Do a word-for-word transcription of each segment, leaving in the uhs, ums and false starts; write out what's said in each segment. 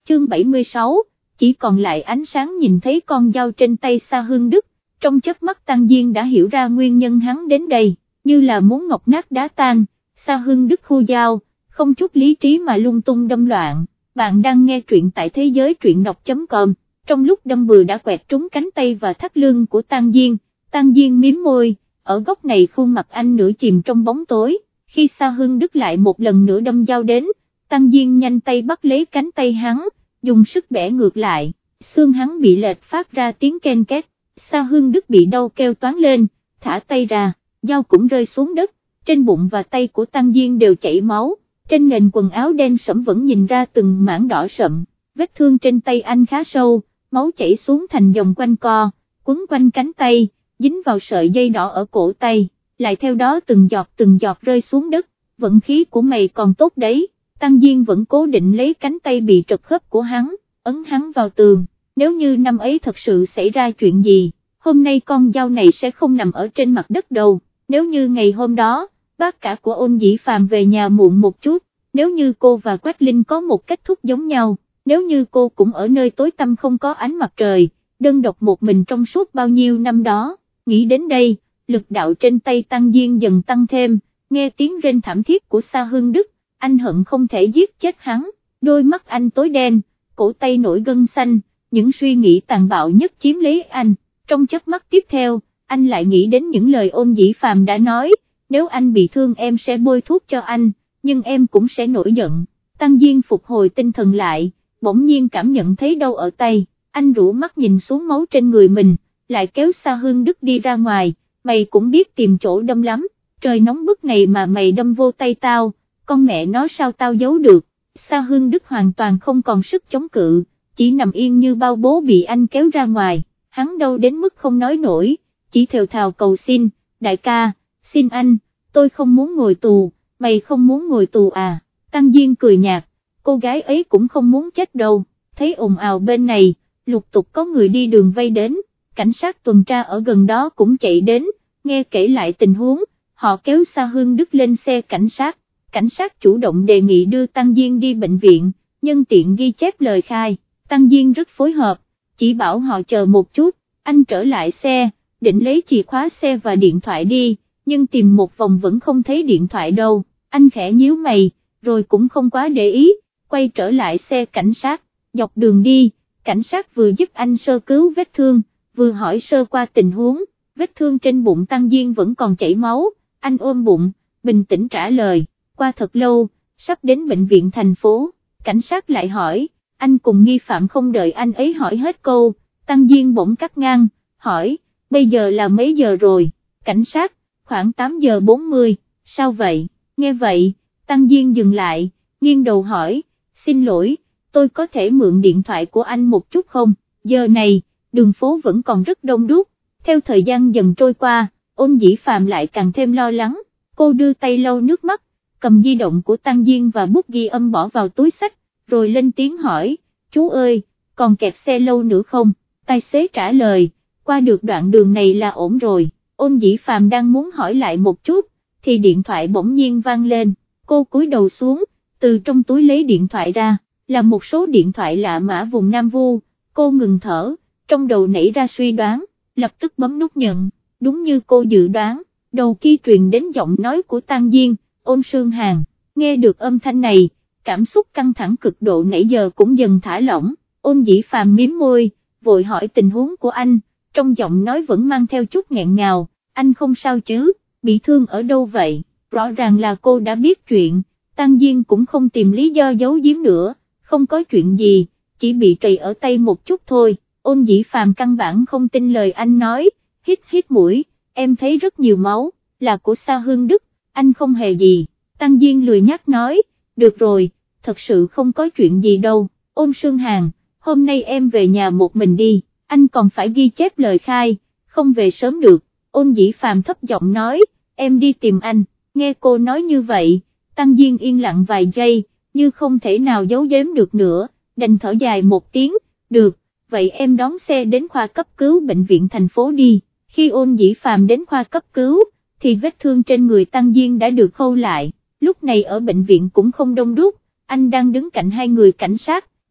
chương bảy mươi sáu, chỉ còn lại ánh sáng nhìn thấy con dao trên tay Sa Hương Đức, trong chớp mắt Tăng Diên đã hiểu ra nguyên nhân hắn đến đây, như là muốn ngọc nát đá tan. Sa Hương Đức khu dao, không chút lý trí mà lung tung đâm loạn. Bạn đang nghe truyện tại thế giới truyện đọc chấm com, trong lúc đâm bừa đã quẹt trúng cánh tay và thắt lưng của Tăng Diên. Tăng Diên mím môi, ở góc này khuôn mặt anh nửa chìm trong bóng tối. Khi Sa Hương Đức lại một lần nữa đâm dao đến, Tăng Diên nhanh tay bắt lấy cánh tay hắn, dùng sức bẻ ngược lại, xương hắn bị lệch phát ra tiếng ken két. Sa Hương Đức bị đau kêu toán lên, thả tay ra, dao cũng rơi xuống đất, trên bụng và tay của Tăng Diên đều chảy máu, trên nền quần áo đen sẫm vẫn nhìn ra từng mảng đỏ sậm, vết thương trên tay anh khá sâu, máu chảy xuống thành dòng quanh co, quấn quanh cánh tay, dính vào sợi dây đỏ ở cổ tay, lại theo đó từng giọt từng giọt rơi xuống đất. Vận khí của mày còn tốt đấy. Tăng Diên vẫn cố định lấy cánh tay bị trật khớp của hắn, ấn hắn vào tường. Nếu như năm ấy thật sự xảy ra chuyện gì, hôm nay con dao này sẽ không nằm ở trên mặt đất đâu. Nếu như ngày hôm đó, bác cả của Ôn Dĩ Phàm về nhà muộn một chút, nếu như cô và Quách Linh có một kết thúc giống nhau, nếu như cô cũng ở nơi tối tăm không có ánh mặt trời, đơn độc một mình trong suốt bao nhiêu năm đó. Nghĩ đến đây, lực đạo trên tay Tăng Diên dần tăng thêm, nghe tiếng rên thảm thiết của Sa Hương Đức, anh hận không thể giết chết hắn, đôi mắt anh tối đen, cổ tay nổi gân xanh, những suy nghĩ tàn bạo nhất chiếm lấy anh. Trong chớp mắt tiếp theo, anh lại nghĩ đến những lời Ôn Dĩ Phàm đã nói, nếu anh bị thương em sẽ bôi thuốc cho anh, nhưng em cũng sẽ nổi giận. Tăng Diên phục hồi tinh thần lại, bỗng nhiên cảm nhận thấy đau ở tay, anh rũ mắt nhìn xuống máu trên người mình, lại kéo Sa Hương Đức đi ra ngoài. Mày cũng biết tìm chỗ đâm lắm, trời nóng bức này mà mày đâm vô tay tao, con mẹ nó sao tao giấu được. Sa Hương Đức hoàn toàn không còn sức chống cự, chỉ nằm yên như bao bố bị anh kéo ra ngoài, hắn đau đến mức không nói nổi, chỉ thều thào cầu xin, đại ca, xin anh, tôi không muốn ngồi tù, mày không muốn ngồi tù à. Tăng Diên cười nhạt, cô gái ấy cũng không muốn chết đâu. Thấy ồn ào bên này, lục tục có người đi đường vây đến, cảnh sát tuần tra ở gần đó cũng chạy đến, nghe kể lại tình huống, họ kéo Sa Hương Đức lên xe cảnh sát, cảnh sát chủ động đề nghị đưa Tăng Diên đi bệnh viện, nhân tiện ghi chép lời khai. Tăng Diên rất phối hợp, chỉ bảo họ chờ một chút, anh trở lại xe, định lấy chìa khóa xe và điện thoại đi, nhưng tìm một vòng vẫn không thấy điện thoại đâu, anh khẽ nhíu mày, rồi cũng không quá để ý, quay trở lại xe cảnh sát. Dọc đường đi, cảnh sát vừa giúp anh sơ cứu vết thương, vừa hỏi sơ qua tình huống. Vết thương trên bụng Tăng Diên vẫn còn chảy máu, anh ôm bụng, bình tĩnh trả lời, qua thật lâu, sắp đến bệnh viện thành phố. Cảnh sát lại hỏi, anh cùng nghi phạm không đợi anh ấy hỏi hết câu, Tăng Diên bỗng cắt ngang, hỏi, bây giờ là mấy giờ rồi? Cảnh sát, khoảng tám giờ bốn mươi, sao vậy? Nghe vậy, Tăng Diên dừng lại, nghiêng đầu hỏi, xin lỗi, tôi có thể mượn điện thoại của anh một chút không? Giờ này, đường phố vẫn còn rất đông đúc. Theo thời gian dần trôi qua, Ôn Dĩ Phàm lại càng thêm lo lắng, cô đưa tay lau nước mắt, cầm di động của Tăng Diên và bút ghi âm bỏ vào túi xách, rồi lên tiếng hỏi, chú ơi, còn kẹt xe lâu nữa không? Tài xế trả lời, qua được đoạn đường này là ổn rồi. Ôn Dĩ Phàm đang muốn hỏi lại một chút, thì điện thoại bỗng nhiên vang lên, cô cúi đầu xuống, từ trong túi lấy điện thoại ra, là một số điện thoại lạ mã vùng Nam Vu. Cô ngừng thở, trong đầu nảy ra suy đoán, lập tức bấm nút nhận. Đúng như cô dự đoán, đầu kia truyền đến giọng nói của Tăng Diên, Ôn Sương Hàn. Nghe được âm thanh này, cảm xúc căng thẳng cực độ nãy giờ cũng dần thả lỏng. Ôn Dĩ Phàm mím môi, vội hỏi tình huống của anh, trong giọng nói vẫn mang theo chút nghẹn ngào, anh không sao chứ, bị thương ở đâu vậy? Rõ ràng là cô đã biết chuyện. Tăng Diên cũng không tìm lý do giấu giếm nữa, không có chuyện gì, chỉ bị trầy ở tay một chút thôi. Ôn Dĩ Phàm căn bản không tin lời anh nói, hít hít mũi, em thấy rất nhiều máu, là của Sa Hương Đức, anh không hề gì. Tăng Diên lười nhác nói, được rồi, thật sự không có chuyện gì đâu. Ôn Sương Hàn, hôm nay em về nhà một mình đi, anh còn phải ghi chép lời khai, không về sớm được. Ôn Dĩ Phàm thấp giọng nói, em đi tìm anh. Nghe cô nói như vậy, Tăng Diên yên lặng vài giây, như không thể nào giấu giếm được nữa, đành thở dài một tiếng, được, vậy em đón xe đến khoa cấp cứu bệnh viện thành phố đi. Khi Ôn Dĩ Phàm đến khoa cấp cứu, thì vết thương trên người Tăng Diên đã được khâu lại, lúc này ở bệnh viện cũng không đông đúc, anh đang đứng cạnh hai người cảnh sát,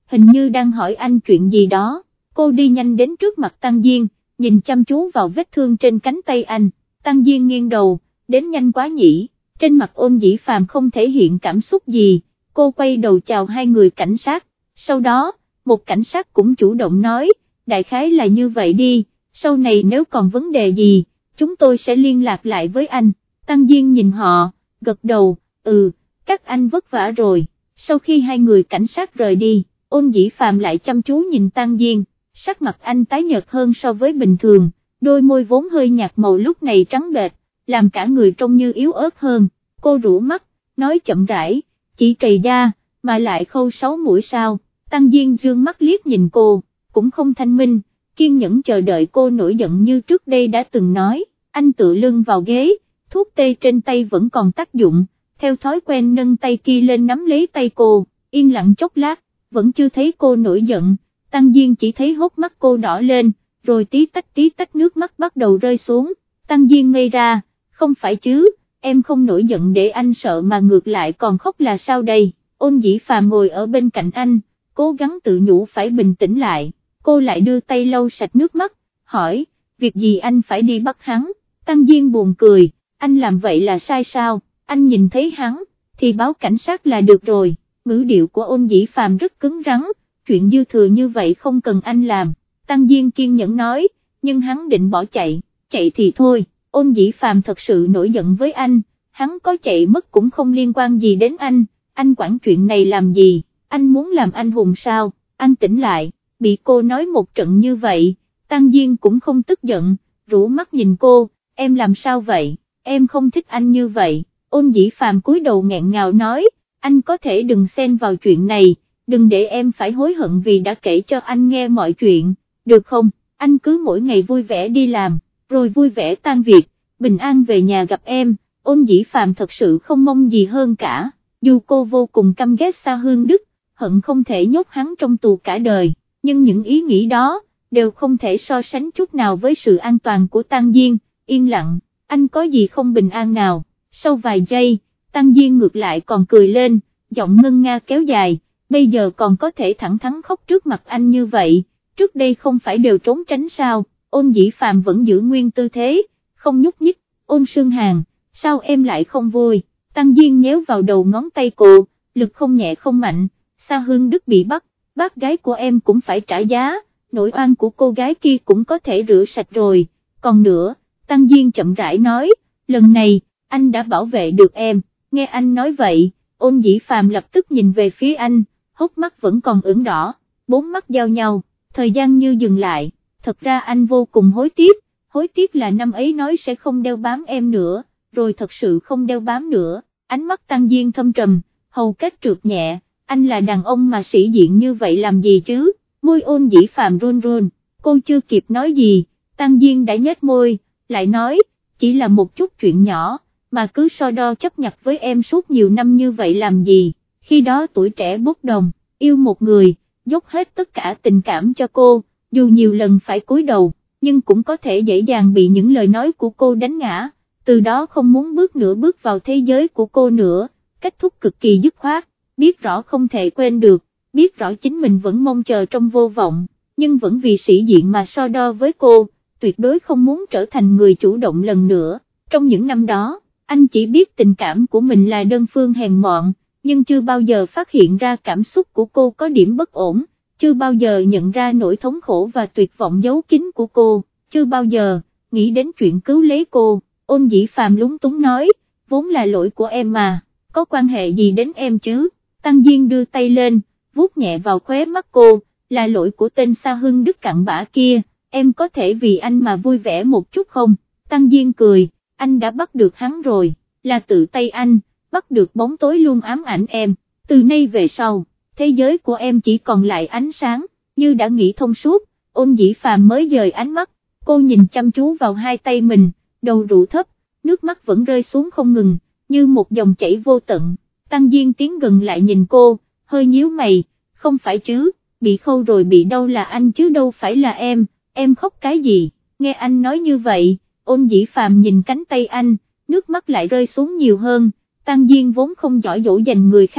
hình như đang hỏi anh chuyện gì đó. Cô đi nhanh đến trước mặt Tăng Diên, nhìn chăm chú vào vết thương trên cánh tay anh. Tăng Diên nghiêng đầu, đến nhanh quá nhỉ. Trên mặt Ôn Dĩ Phàm không thể hiện cảm xúc gì, cô quay đầu chào hai người cảnh sát, sau đó, một cảnh sát cũng chủ động nói, đại khái là như vậy đi, sau này nếu còn vấn đề gì, chúng tôi sẽ liên lạc lại với anh. Tăng Diên nhìn họ, gật đầu, ừ, các anh vất vả rồi. Sau khi hai người cảnh sát rời đi, Ôn Dĩ Phàm lại chăm chú nhìn Tăng Diên, sắc mặt anh tái nhợt hơn so với bình thường, đôi môi vốn hơi nhạt màu lúc này trắng bệch, làm cả người trông như yếu ớt hơn. Cô rũ mắt, nói chậm rãi, chỉ trầy da, mà lại khâu sáu mũi sao. Tăng Diên dương mắt liếc nhìn cô, cũng không thanh minh, kiên nhẫn chờ đợi cô nổi giận như trước đây đã từng nói. Anh tựa lưng vào ghế, thuốc tê trên tay vẫn còn tác dụng, theo thói quen nâng tay kia lên nắm lấy tay cô, yên lặng chốc lát, vẫn chưa thấy cô nổi giận. Tăng Diên chỉ thấy hốc mắt cô đỏ lên, rồi tí tách tí tách nước mắt bắt đầu rơi xuống. Tăng Diên ngây ra, không phải chứ, em không nổi giận để anh sợ mà ngược lại còn khóc là sao đây. Ôn Dĩ Phàm ngồi ở bên cạnh anh, cố gắng tự nhủ phải bình tĩnh lại, cô lại đưa tay lau sạch nước mắt, hỏi, việc gì anh phải đi bắt hắn. Tăng Diên buồn cười, anh làm vậy là sai sao, anh nhìn thấy hắn, thì báo cảnh sát là được rồi. Ngữ điệu của Ôn Dĩ Phàm rất cứng rắn, chuyện dư thừa như vậy không cần anh làm. Tăng Diên kiên nhẫn nói, nhưng hắn định bỏ chạy, chạy thì thôi. Ôn Dĩ Phàm thật sự nổi giận với anh, hắn có chạy mất cũng không liên quan gì đến anh, anh quản chuyện này làm gì, anh muốn làm anh hùng sao. Anh tỉnh lại, bị cô nói một trận như vậy, Tăng Diên cũng không tức giận, rũ mắt nhìn cô, em làm sao vậy, em không thích anh như vậy. Ôn Dĩ Phàm cúi đầu nghẹn ngào nói, anh có thể đừng xen vào chuyện này, đừng để em phải hối hận vì đã kể cho anh nghe mọi chuyện, được không, anh cứ mỗi ngày vui vẻ đi làm, rồi vui vẻ tan việc, bình an về nhà gặp em. Ôn Dĩ Phàm thật sự không mong gì hơn cả, dù cô vô cùng căm ghét Sa Hương Đức, hận không thể nhốt hắn trong tù cả đời, nhưng những ý nghĩ đó, đều không thể so sánh chút nào với sự an toàn của Tăng Diên. Yên lặng, anh có gì không bình an nào. Sau vài giây, Tăng Diên ngược lại còn cười lên, giọng ngân nga kéo dài, bây giờ còn có thể thẳng thắn khóc trước mặt anh như vậy, trước đây không phải đều trốn tránh sao. Ôn Dĩ Phàm vẫn giữ nguyên tư thế, không nhúc nhích. Ôn Sương Hàn, sao em lại không vui? Tăng Diên nhéo vào đầu ngón tay cô, lực không nhẹ không mạnh. Sa Hương Đức bị bắt, bác gái của em cũng phải trả giá, nỗi oan của cô gái kia cũng có thể rửa sạch rồi. Còn nữa, Tăng Diên chậm rãi nói, lần này, anh đã bảo vệ được em. Nghe anh nói vậy, Ôn Dĩ Phàm lập tức nhìn về phía anh, hốc mắt vẫn còn ửng đỏ, bốn mắt giao nhau, thời gian như dừng lại. Thật ra anh vô cùng hối tiếc, hối tiếc là năm ấy nói sẽ không đeo bám em nữa, rồi thật sự không đeo bám nữa. Ánh mắt Tăng Diên thâm trầm, hầu kết trượt nhẹ, anh là đàn ông mà sĩ diện như vậy làm gì chứ. Môi Ôn Dĩ Phàm run run, cô chưa kịp nói gì, Tăng Diên đã nhếch môi, lại nói, chỉ là một chút chuyện nhỏ, mà cứ so đo chấp nhặt với em suốt nhiều năm như vậy làm gì. Khi đó tuổi trẻ bốc đồng, yêu một người, dốc hết tất cả tình cảm cho cô, dù nhiều lần phải cúi đầu, nhưng cũng có thể dễ dàng bị những lời nói của cô đánh ngã, từ đó không muốn bước nửa bước vào thế giới của cô nữa. Kết thúc cực kỳ dứt khoát, biết rõ không thể quên được, biết rõ chính mình vẫn mong chờ trong vô vọng, nhưng vẫn vì sĩ diện mà so đo với cô, tuyệt đối không muốn trở thành người chủ động lần nữa. Trong những năm đó, anh chỉ biết tình cảm của mình là đơn phương hèn mọn, nhưng chưa bao giờ phát hiện ra cảm xúc của cô có điểm bất ổn, chưa bao giờ nhận ra nỗi thống khổ và tuyệt vọng giấu kín của cô, chưa bao giờ nghĩ đến chuyện cứu lấy cô. Ôn Dĩ Phàm lúng túng nói, vốn là lỗi của em mà, có quan hệ gì đến em chứ. Tăng Diên đưa tay lên, vuốt nhẹ vào khóe mắt cô, là lỗi của tên Sa Hưng Đức cặn bã kia, em có thể vì anh mà vui vẻ một chút không? Tăng Diên cười, anh đã bắt được hắn rồi, là tự tay anh, bắt được bóng tối luôn ám ảnh em, từ nay về sau, thế giới của em chỉ còn lại ánh sáng. Như đã nghĩ thông suốt, Ôn Dĩ Phàm mới dời ánh mắt, cô nhìn chăm chú vào hai tay mình, đầu rũ thấp, nước mắt vẫn rơi xuống không ngừng, như một dòng chảy vô tận. Tăng Diên tiến gần lại nhìn cô, hơi nhíu mày, không phải chứ, bị khâu rồi bị đau là anh chứ đâu phải là em, em khóc cái gì. Nghe anh nói như vậy, Ôn Dĩ Phàm nhìn cánh tay anh, nước mắt lại rơi xuống nhiều hơn. Tăng Diên vốn không giỏi dỗ dành người khác,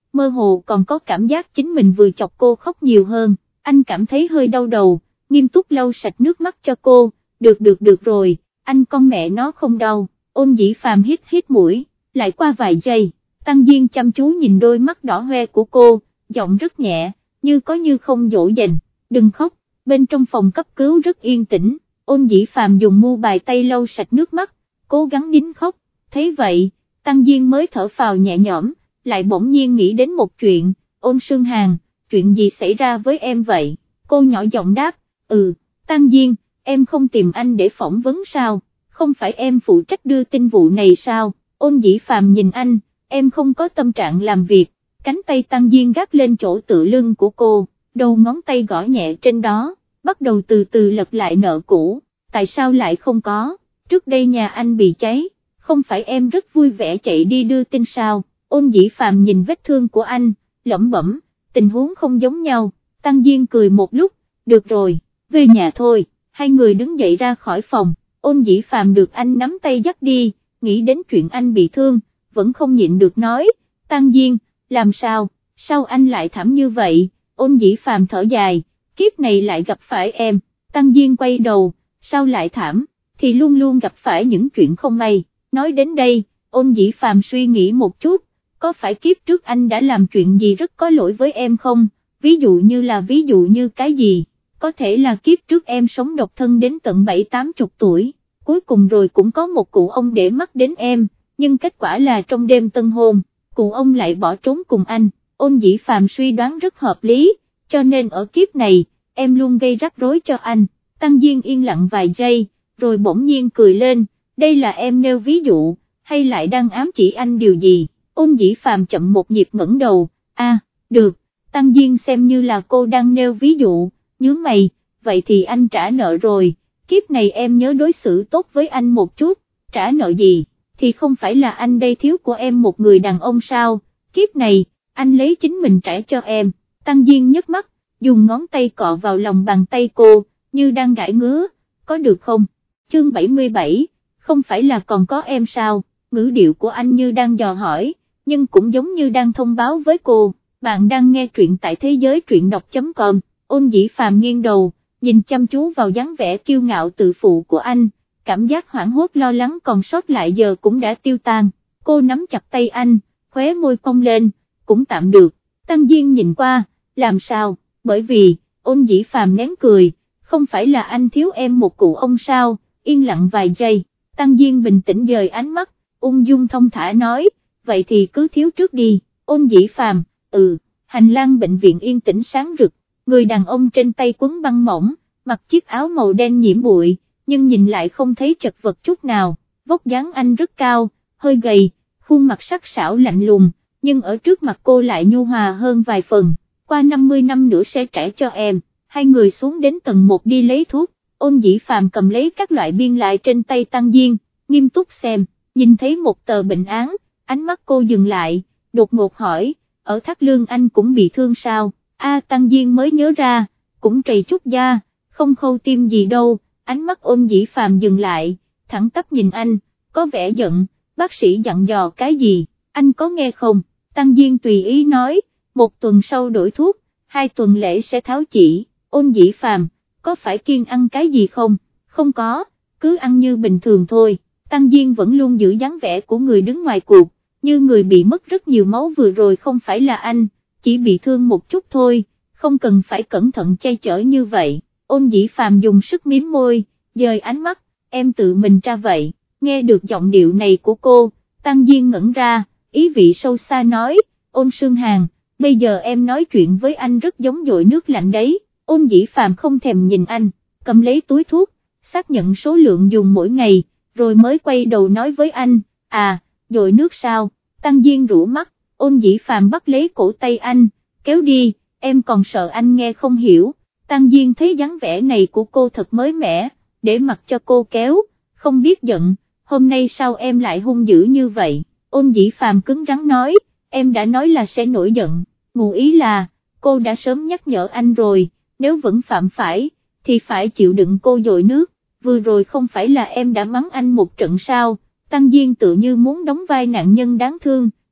mơ hồ còn có cảm giác chính mình vừa chọc cô khóc nhiều hơn, anh cảm thấy hơi đau đầu, nghiêm túc lau sạch nước mắt cho cô, được được được rồi, anh con mẹ nó không đau. Ôn Dĩ Phàm hít hít mũi, lại qua vài giây, Tăng Diên chăm chú nhìn đôi mắt đỏ hoe của cô, giọng rất nhẹ, như có như không dỗ dành, đừng khóc. Bên trong phòng cấp cứu rất yên tĩnh, Ôn Dĩ Phàm dùng mu bài tay lau sạch nước mắt, cố gắng nín khóc, thấy vậy, Tăng Diên mới thở phào nhẹ nhõm, lại bỗng nhiên nghĩ đến một chuyện, Ôn Sương Hàn, chuyện gì xảy ra với em vậy? Cô nhỏ giọng đáp, ừ, Tăng Diên, em không tìm anh để phỏng vấn sao, không phải em phụ trách đưa tin vụ này sao? Ôn Dĩ Phàm nhìn anh, em không có tâm trạng làm việc, cánh tay Tăng Diên gác lên chỗ tựa lưng của cô, đầu ngón tay gõ nhẹ trên đó, bắt đầu từ từ lật lại nợ cũ, tại sao lại không có, trước đây nhà anh bị cháy, không phải em rất vui vẻ chạy đi đưa tin sao? Ôn Dĩ Phàm nhìn vết thương của anh, lẩm bẩm, tình huống không giống nhau. Tăng Diên cười một lúc, được rồi, về nhà thôi, hai người đứng dậy ra khỏi phòng, Ôn Dĩ Phàm được anh nắm tay dắt đi, nghĩ đến chuyện anh bị thương, vẫn không nhịn được nói, Tăng Diên, làm sao, sao anh lại thảm như vậy? Ôn Dĩ Phàm thở dài, kiếp này lại gặp phải em. Tăng Diên quay đầu, sao lại thảm, thì luôn luôn gặp phải những chuyện không may. Nói đến đây, Ôn Dĩ Phàm suy nghĩ một chút, có phải kiếp trước anh đã làm chuyện gì rất có lỗi với em không, ví dụ như là ví dụ như cái gì, có thể là kiếp trước em sống độc thân đến tận bảy tám chục tuổi, cuối cùng rồi cũng có một cụ ông để mắt đến em, nhưng kết quả là trong đêm tân hôn, cụ ông lại bỏ trốn cùng anh. Ôn Dĩ Phàm suy đoán rất hợp lý, cho nên ở kiếp này, em luôn gây rắc rối cho anh. Tăng Diên yên lặng vài giây, rồi bỗng nhiên cười lên, đây là em nêu ví dụ, hay lại đang ám chỉ anh điều gì? Ôn Dĩ Phàm chậm một nhịp ngẩng đầu, a, à, được, Tăng Diên xem như là cô đang nêu ví dụ, nhướng mày, vậy thì anh trả nợ rồi, kiếp này em nhớ đối xử tốt với anh một chút, trả nợ gì, thì không phải là anh đây thiếu của em một người đàn ông sao, kiếp này, anh lấy chính mình trả cho em. Tăng Diên nhấc mắt, dùng ngón tay cọ vào lòng bàn tay cô, như đang gãi ngứa, có được không? Chương bảy mươi bảy, không phải là còn có em sao? Ngữ điệu của anh như đang dò hỏi, nhưng cũng giống như đang thông báo với cô, bạn đang nghe truyện tại thế giới truyện đọc chấm com. Ôn Dĩ Phàm nghiêng đầu, nhìn chăm chú vào dáng vẻ kiêu ngạo tự phụ của anh, cảm giác hoảng hốt lo lắng còn sót lại giờ cũng đã tiêu tan, cô nắm chặt tay anh, khóe môi cong lên, cũng tạm được. Tăng Diên nhìn qua, làm sao, bởi vì, Ôn Dĩ Phàm nén cười, không phải là anh thiếu em một cụ ông sao, yên lặng vài giây, Tăng Diên bình tĩnh dời ánh mắt, ung dung thông thả nói, vậy thì cứ thiếu trước đi. Ôn Dĩ Phàm, ừ, hành lang bệnh viện yên tĩnh sáng rực, người đàn ông trên tay quấn băng mỏng, mặc chiếc áo màu đen nhiễm bụi, nhưng nhìn lại không thấy chật vật chút nào, vóc dáng anh rất cao, hơi gầy, khuôn mặt sắc sảo lạnh lùng, nhưng ở trước mặt cô lại nhu hòa hơn vài phần, qua năm mươi năm nữa sẽ trả cho em. Hai người xuống đến tầng một đi lấy thuốc, Ôn Dĩ Phàm cầm lấy các loại biên lại trên tay Tăng Diên, nghiêm túc xem, nhìn thấy một tờ bệnh án, ánh mắt cô dừng lại, đột ngột hỏi, ở Thác Lương anh cũng bị thương sao? A Tăng Diên mới nhớ ra, cũng trầy chút da, không khâu tim gì đâu. Ánh mắt Ôn Dĩ Phàm dừng lại, thẳng tắp nhìn anh, có vẻ giận, bác sĩ dặn dò cái gì, anh có nghe không? Tăng Diên tùy ý nói, một tuần sau đổi thuốc, hai tuần lễ sẽ tháo chỉ. Ôn Dĩ Phàm, có phải kiêng ăn cái gì không? Không có, cứ ăn như bình thường thôi. Tăng Diên vẫn luôn giữ dáng vẻ của người đứng ngoài cuộc, như người bị mất rất nhiều máu vừa rồi không phải là anh, chỉ bị thương một chút thôi, không cần phải cẩn thận chay chở như vậy. Ôn Dĩ Phàm dùng sức mím môi, dời ánh mắt, em tự mình ra vậy. Nghe được giọng điệu này của cô, Tăng Diên ngẩn ra, ý vị sâu xa nói, Ôn Sương Hàn, bây giờ em nói chuyện với anh rất giống dội nước lạnh đấy. Ôn Dĩ Phàm không thèm nhìn anh, cầm lấy túi thuốc, xác nhận số lượng dùng mỗi ngày, rồi mới quay đầu nói với anh, à, dội nước sao? Tăng Diên rũ mắt, Ôn Dĩ Phàm bắt lấy cổ tay anh, kéo đi, em còn sợ anh nghe không hiểu. Tăng Diên thấy dáng vẻ này của cô thật mới mẻ, để mặc cho cô kéo, không biết giận, hôm nay sao em lại hung dữ như vậy? Ôn Dĩ Phàm cứng rắn nói, em đã nói là sẽ nổi giận, ngụ ý là, cô đã sớm nhắc nhở anh rồi, nếu vẫn phạm phải, thì phải chịu đựng cô dội nước, vừa rồi không phải là em đã mắng anh một trận sao? Tăng Diên tự như muốn đóng vai nạn nhân đáng thương,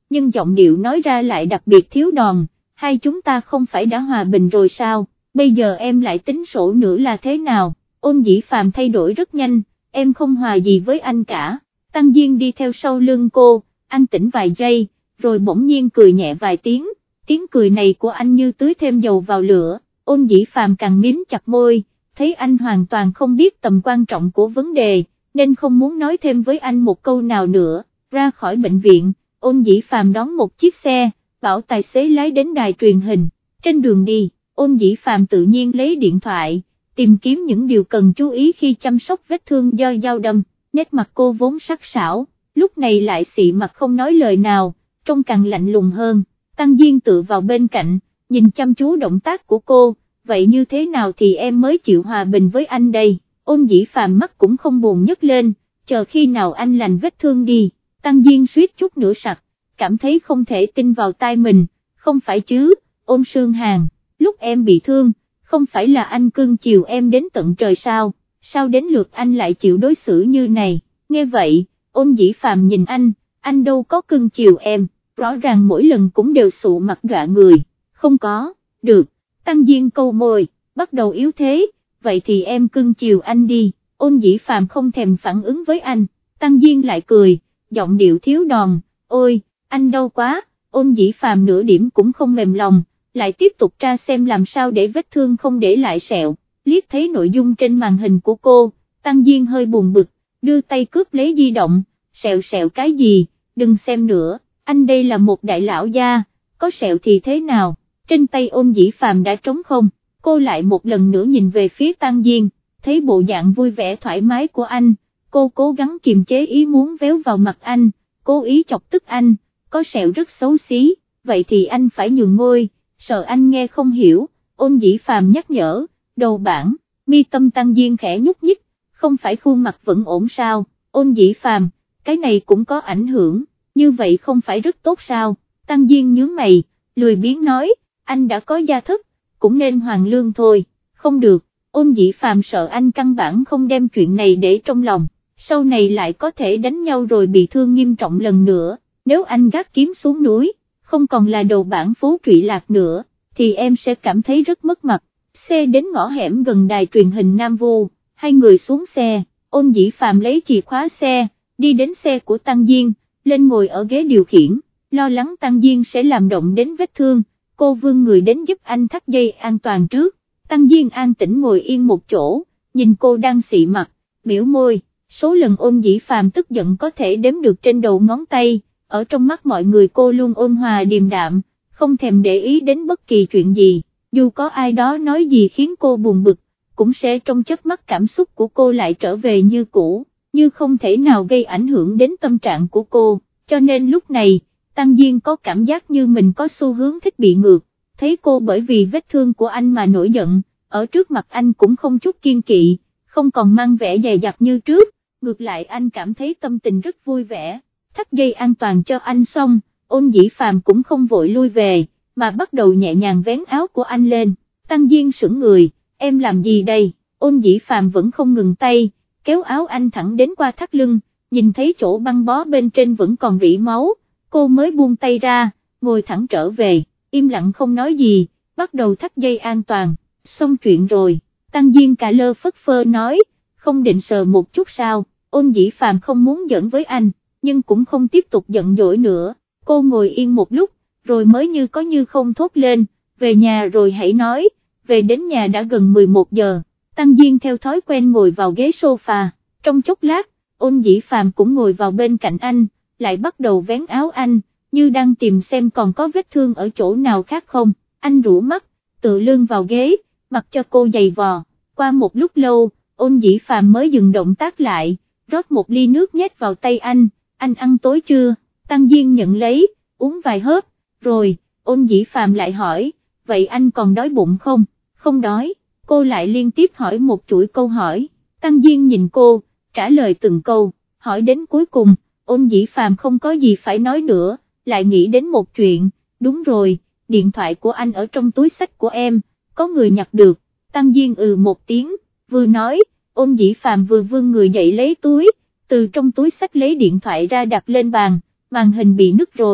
nhưng giọng điệu nói ra lại đặc biệt thiếu đòn, hai chúng ta không phải đã hòa bình rồi sao, bây giờ em lại tính sổ nữa là thế nào? Ôn Dĩ Phàm thay đổi rất nhanh, em không hòa gì với anh cả. Tăng Diên đi theo sau lưng cô, an tĩnh vài giây, rồi bỗng nhiên cười nhẹ vài tiếng, tiếng cười này của anh như tưới thêm dầu vào lửa. Ôn Dĩ Phàm càng mím chặt môi, thấy anh hoàn toàn không biết tầm quan trọng của vấn đề, nên không muốn nói thêm với anh một câu nào nữa. Ra khỏi bệnh viện, Ôn Dĩ Phàm đón một chiếc xe, bảo tài xế lái đến đài truyền hình. Trên đường đi, Ôn Dĩ Phàm tự nhiên lấy điện thoại, tìm kiếm những điều cần chú ý khi chăm sóc vết thương do dao đâm. Nét mặt cô vốn sắc sảo, lúc này lại xị mặt không nói lời nào, trông càng lạnh lùng hơn. Tăng Diên tựa vào bên cạnh, nhìn chăm chú động tác của cô, vậy như thế nào thì em mới chịu hòa bình với anh đây? Ôn Dĩ Phàm mắt cũng không buồn nhấc lên, chờ khi nào anh lành vết thương đi. Tăng Diên suýt chút nữa sặc, cảm thấy không thể tin vào tai mình, không phải chứ, Ôn Sương Hàn, lúc em bị thương, không phải là anh cưng chiều em đến tận trời sao, sao đến lượt anh lại chịu đối xử như này? Nghe vậy, Ôn Dĩ Phàm nhìn anh, anh đâu có cưng chiều em, rõ ràng mỗi lần cũng đều sụ mặt dọa người, không có, được. Tăng Diên câu môi, bắt đầu yếu thế, vậy thì em cưng chiều anh đi. Ôn Dĩ Phàm không thèm phản ứng với anh, Tăng Diên lại cười, giọng điệu thiếu đòn, ôi, anh đau quá. Ôn Dĩ Phàm nửa điểm cũng không mềm lòng, lại tiếp tục tra xem làm sao để vết thương không để lại sẹo. Liếc thấy nội dung trên màn hình của cô, Tăng Diên hơi buồn bực, đưa tay cướp lấy di động, sẹo sẹo cái gì, đừng xem nữa, anh đây là một đại lão gia, có sẹo thì thế nào? Trên tay Ôn Dĩ Phàm đã trống không, cô lại một lần nữa nhìn về phía Tăng Diên, thấy bộ dạng vui vẻ thoải mái của anh, cô cố gắng kiềm chế ý muốn véo vào mặt anh, cố ý chọc tức anh, có sẹo rất xấu xí, vậy thì anh phải nhường ngôi, sợ anh nghe không hiểu. Ôn Dĩ Phàm nhắc nhở, đầu bảng, mi tâm Tăng Diên khẽ nhúc nhích, không phải khuôn mặt vẫn ổn sao? Ôn Dĩ Phàm, cái này cũng có ảnh hưởng, như vậy không phải rất tốt sao? Tăng Diên nhướng mày, lười biếng nói, anh đã có gia thức, cũng nên hoàn lương thôi. Không được, Ôn Dĩ Phàm sợ anh căn bản không đem chuyện này để trong lòng, sau này lại có thể đánh nhau rồi bị thương nghiêm trọng lần nữa, nếu anh gác kiếm xuống núi, không còn là đầu bảng phố trụy lạc nữa, thì em sẽ cảm thấy rất mất mặt. Xe đến ngõ hẻm gần đài truyền hình Nam Vu, hai người xuống xe, Ôn Dĩ Phàm lấy chìa khóa xe, đi đến xe của Tăng Diên, lên ngồi ở ghế điều khiển, lo lắng Tăng Diên sẽ làm động đến vết thương, cô vươn người đến giúp anh thắt dây an toàn trước. Tăng Diên an tĩnh ngồi yên một chỗ, nhìn cô đang xị mặt, biểu môi, số lần Ôn Dĩ Phàm tức giận có thể đếm được trên đầu ngón tay, ở trong mắt mọi người cô luôn ôn hòa điềm đạm, không thèm để ý đến bất kỳ chuyện gì, dù có ai đó nói gì khiến cô buồn bực, cũng sẽ trong chớp mắt cảm xúc của cô lại trở về như cũ, như không thể nào gây ảnh hưởng đến tâm trạng của cô, cho nên lúc này, Tăng Diên có cảm giác như mình có xu hướng thích bị ngược, thấy cô bởi vì vết thương của anh mà nổi giận, ở trước mặt anh cũng không chút kiên kỵ, không còn mang vẻ dè dặt như trước, ngược lại anh cảm thấy tâm tình rất vui vẻ. Thắt dây an toàn cho anh xong, Ôn Dĩ Phàm cũng không vội lui về, mà bắt đầu nhẹ nhàng vén áo của anh lên. Tăng Diên sững người, em làm gì đây? Ôn Dĩ Phàm vẫn không ngừng tay, kéo áo anh thẳng đến qua thắt lưng, nhìn thấy chỗ băng bó bên trên vẫn còn rỉ máu, cô mới buông tay ra, ngồi thẳng trở về, im lặng không nói gì, bắt đầu thắt dây an toàn. Xong chuyện rồi, Tăng Diên cà lơ phất phơ nói, không định sờ một chút sao? Ôn Dĩ Phàm không muốn giỡn với anh, nhưng cũng không tiếp tục giận dỗi nữa, cô ngồi yên một lúc, rồi mới như có như không thốt lên, về nhà rồi hãy nói. Về đến nhà đã gần mười một giờ, Tăng Diên theo thói quen ngồi vào ghế sofa, trong chốc lát, Ôn Dĩ Phàm cũng ngồi vào bên cạnh anh, lại bắt đầu vén áo anh, như đang tìm xem còn có vết thương ở chỗ nào khác không. Anh rũ mắt, tựa lưng vào ghế, mặc cho cô giày vò. Qua một lúc lâu, Ôn Dĩ Phàm mới dừng động tác lại, rót một ly nước nhét vào tay anh, anh ăn tối chưa? Tăng Diên nhận lấy, uống vài hớp, rồi, Ôn Dĩ Phàm lại hỏi, vậy anh còn đói bụng không? Không đói, cô lại liên tiếp hỏi một chuỗi câu hỏi, Tăng Diên nhìn cô, trả lời từng câu, hỏi đến cuối cùng, Ôn Dĩ Phàm không có gì phải nói nữa, lại nghĩ đến một chuyện, đúng rồi, điện thoại của anh ở trong túi xách của em, có người nhặt được. Tăng Diên ừ một tiếng, vừa nói, Ôn Dĩ Phàm vừa vươn người dậy lấy túi, từ trong túi xách lấy điện thoại ra đặt lên bàn, màn hình bị nứt rồi,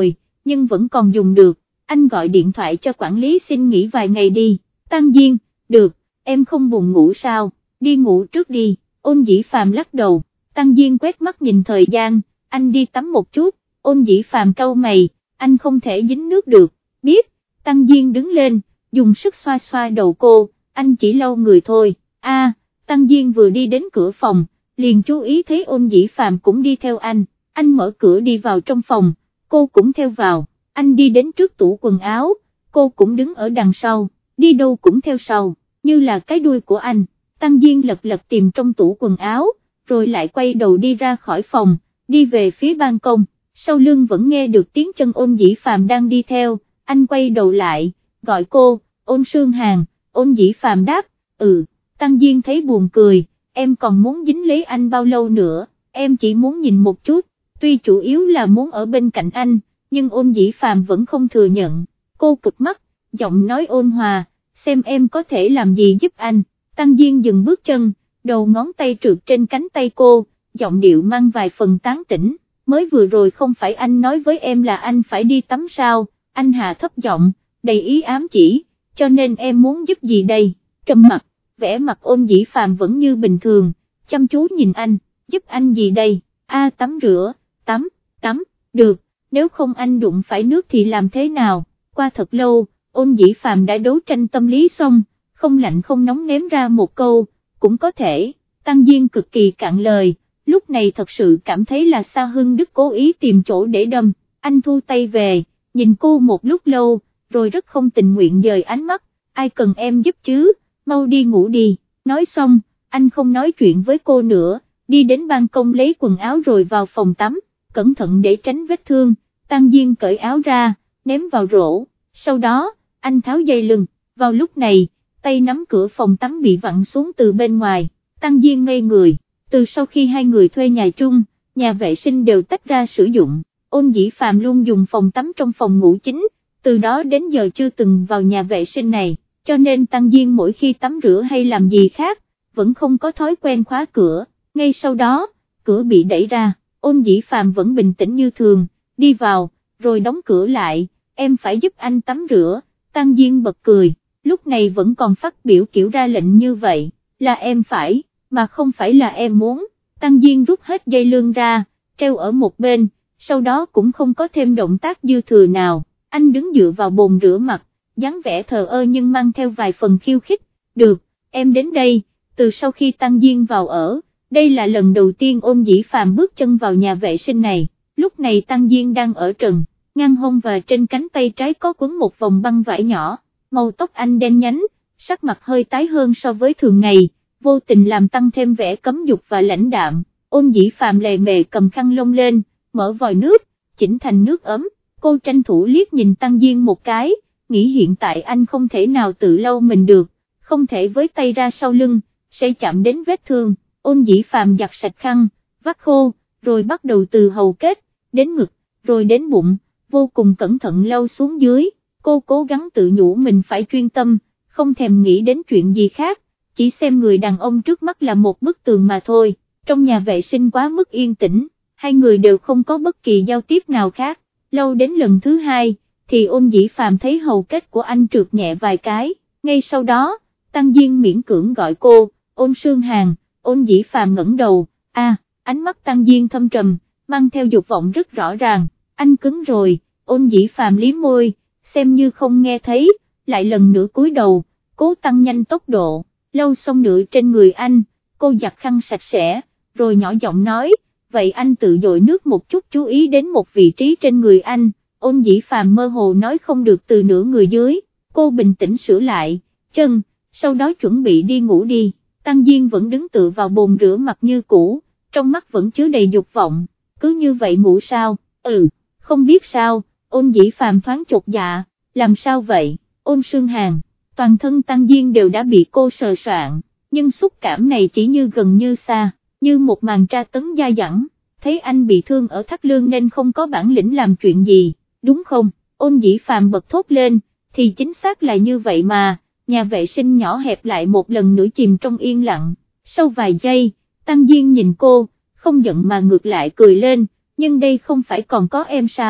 nhưng vẫn còn dùng được, anh gọi điện thoại cho quản lý xin nghỉ vài ngày đi. Tăng Diên, được, em không buồn ngủ sao, đi ngủ trước đi. Ôn Dĩ Phàm lắc đầu. Tăng Diên quét mắt nhìn thời gian, anh đi tắm một chút. Ôn Dĩ Phàm cau mày, anh không thể dính nước được. Biết. Tăng Diên đứng lên, dùng sức xoa xoa đầu cô, anh chỉ lau người thôi. A, Tăng Diên vừa đi đến cửa phòng, liền chú ý thấy Ôn Dĩ Phàm cũng đi theo anh. Anh mở cửa đi vào trong phòng, cô cũng theo vào. Anh đi đến trước tủ quần áo, cô cũng đứng ở đằng sau, đi đâu cũng theo sau, như là cái đuôi của anh. Tăng Diên lật lật tìm trong tủ quần áo, rồi lại quay đầu đi ra khỏi phòng, đi về phía ban công, sau lưng vẫn nghe được tiếng chân Ôn Dĩ Phàm đang đi theo. Anh quay đầu lại, gọi cô, Ôn Sương Hàn. Ôn Dĩ Phàm đáp, ừ. Tăng Diên thấy buồn cười, em còn muốn dính lấy anh bao lâu nữa, em chỉ muốn nhìn một chút, tuy chủ yếu là muốn ở bên cạnh anh, nhưng Ôn Dĩ Phàm vẫn không thừa nhận. Cô cụp mắt, giọng nói ôn hòa, xem em có thể làm gì giúp anh. Tăng Diên dừng bước chân, đầu ngón tay trượt trên cánh tay cô, giọng điệu mang vài phần tán tỉnh, mới vừa rồi không phải anh nói với em là anh phải đi tắm sao. Anh hạ thấp giọng, đầy ý ám chỉ, cho nên em muốn giúp gì đây? Trầm mặt, vẻ mặt Ôn Dĩ Phàm vẫn như bình thường, chăm chú nhìn anh, giúp anh gì đây? A, tắm rửa, tắm, tắm, được, nếu không anh đụng phải nước thì làm thế nào? Qua thật lâu, Ôn Dĩ Phàm đã đấu tranh tâm lý xong, không lạnh không nóng ném ra một câu, cũng có thể. Tăng Diên cực kỳ cạn lời, lúc này thật sự cảm thấy là Sa Hưng Đức cố ý tìm chỗ để đâm. Anh thu tay về, nhìn cô một lúc lâu, rồi rất không tình nguyện dời ánh mắt, ai cần em giúp chứ, mau đi ngủ đi. Nói xong, anh không nói chuyện với cô nữa, đi đến ban công lấy quần áo rồi vào phòng tắm, cẩn thận để tránh vết thương. Tăng Diên cởi áo ra, ném vào rổ, sau đó, anh tháo dây lưng. Vào lúc này, tay nắm cửa phòng tắm bị vặn xuống từ bên ngoài. Tăng Diên ngây người, từ sau khi hai người thuê nhà chung, nhà vệ sinh đều tách ra sử dụng. Ôn Dĩ Phàm luôn dùng phòng tắm trong phòng ngủ chính, từ đó đến giờ chưa từng vào nhà vệ sinh này, cho nên Tăng Diên mỗi khi tắm rửa hay làm gì khác, vẫn không có thói quen khóa cửa. Ngay sau đó, cửa bị đẩy ra, Ôn Dĩ Phàm vẫn bình tĩnh như thường, đi vào, rồi đóng cửa lại. Em phải giúp anh tắm rửa. Tăng Diên bật cười, lúc này vẫn còn phát biểu kiểu ra lệnh như vậy, là em phải, mà không phải là em muốn. Tăng Diên rút hết dây lưng ra, treo ở một bên, sau đó cũng không có thêm động tác dư thừa nào. Anh đứng dựa vào bồn rửa mặt, dáng vẻ thờ ơ nhưng mang theo vài phần khiêu khích. Được, em đến đây. Từ sau khi Tăng Diên vào ở, đây là lần đầu tiên Ôn Dĩ Phàm bước chân vào nhà vệ sinh này. Lúc này Tăng Diên đang ở trần, ngang hông và trên cánh tay trái có quấn một vòng băng vải nhỏ, màu tóc anh đen nhánh, sắc mặt hơi tái hơn so với thường ngày, vô tình làm tăng thêm vẻ cấm dục và lãnh đạm. Ôn Dĩ Phàm lề mề cầm khăn lông lên, mở vòi nước, chỉnh thành nước ấm. Cô tranh thủ liếc nhìn Tăng Diên một cái, nghĩ hiện tại anh không thể nào tự lau mình được, không thể với tay ra sau lưng, sẽ chạm đến vết thương. Ôn Dĩ Phàm giặt sạch khăn, vắt khô, rồi bắt đầu từ hầu kết, đến ngực, rồi đến bụng, vô cùng cẩn thận lau xuống dưới. Cô cố gắng tự nhủ mình phải chuyên tâm, không thèm nghĩ đến chuyện gì khác, chỉ xem người đàn ông trước mắt là một bức tường mà thôi. Trong nhà vệ sinh quá mức yên tĩnh, hai người đều không có bất kỳ giao tiếp nào khác. Lâu đến lần thứ hai, thì Ôn Dĩ Phàm thấy hầu kết của anh trượt nhẹ vài cái, ngay sau đó, Tăng Diên miễn cưỡng gọi cô, Ôn Sương Hàn. Ôn Dĩ Phàm ngẩng đầu, a, à, ánh mắt Tăng Diên thâm trầm, mang theo dục vọng rất rõ ràng. Anh cứng rồi. Ôn Dĩ Phàm liếm môi, xem như không nghe thấy, lại lần nữa cúi đầu, cố tăng nhanh tốc độ. Lâu xong nữa trên người anh, cô giặt khăn sạch sẽ, rồi nhỏ giọng nói, vậy anh tự dội nước một chút, chú ý đến một vị trí trên người anh. Ôn Dĩ Phàm mơ hồ nói không được từ nửa người dưới, cô bình tĩnh sửa lại, chân, sau đó chuẩn bị đi ngủ đi. Tăng Diên vẫn đứng tựa vào bồn rửa mặt như cũ, trong mắt vẫn chứa đầy dục vọng. Cứ như vậy ngủ sao? Ừ, không biết sao. Ôn Dĩ Phàm thoáng chột dạ, làm sao vậy? Ôn Sương Hàn, toàn thân Tăng Diên đều đã bị cô sờ soạng, nhưng xúc cảm này chỉ như gần như xa, như một màn tra tấn dai dẳng. Thấy anh bị thương ở thắt lưng nên không có bản lĩnh làm chuyện gì, đúng không? Ôn Dĩ Phàm bật thốt lên, thì chính xác là như vậy mà. Nhà vệ sinh nhỏ hẹp lại một lần nữa chìm trong yên lặng. Sau vài giây, Tăng Diên nhìn cô, không giận mà ngược lại cười lên, nhưng đây không phải còn có em sao?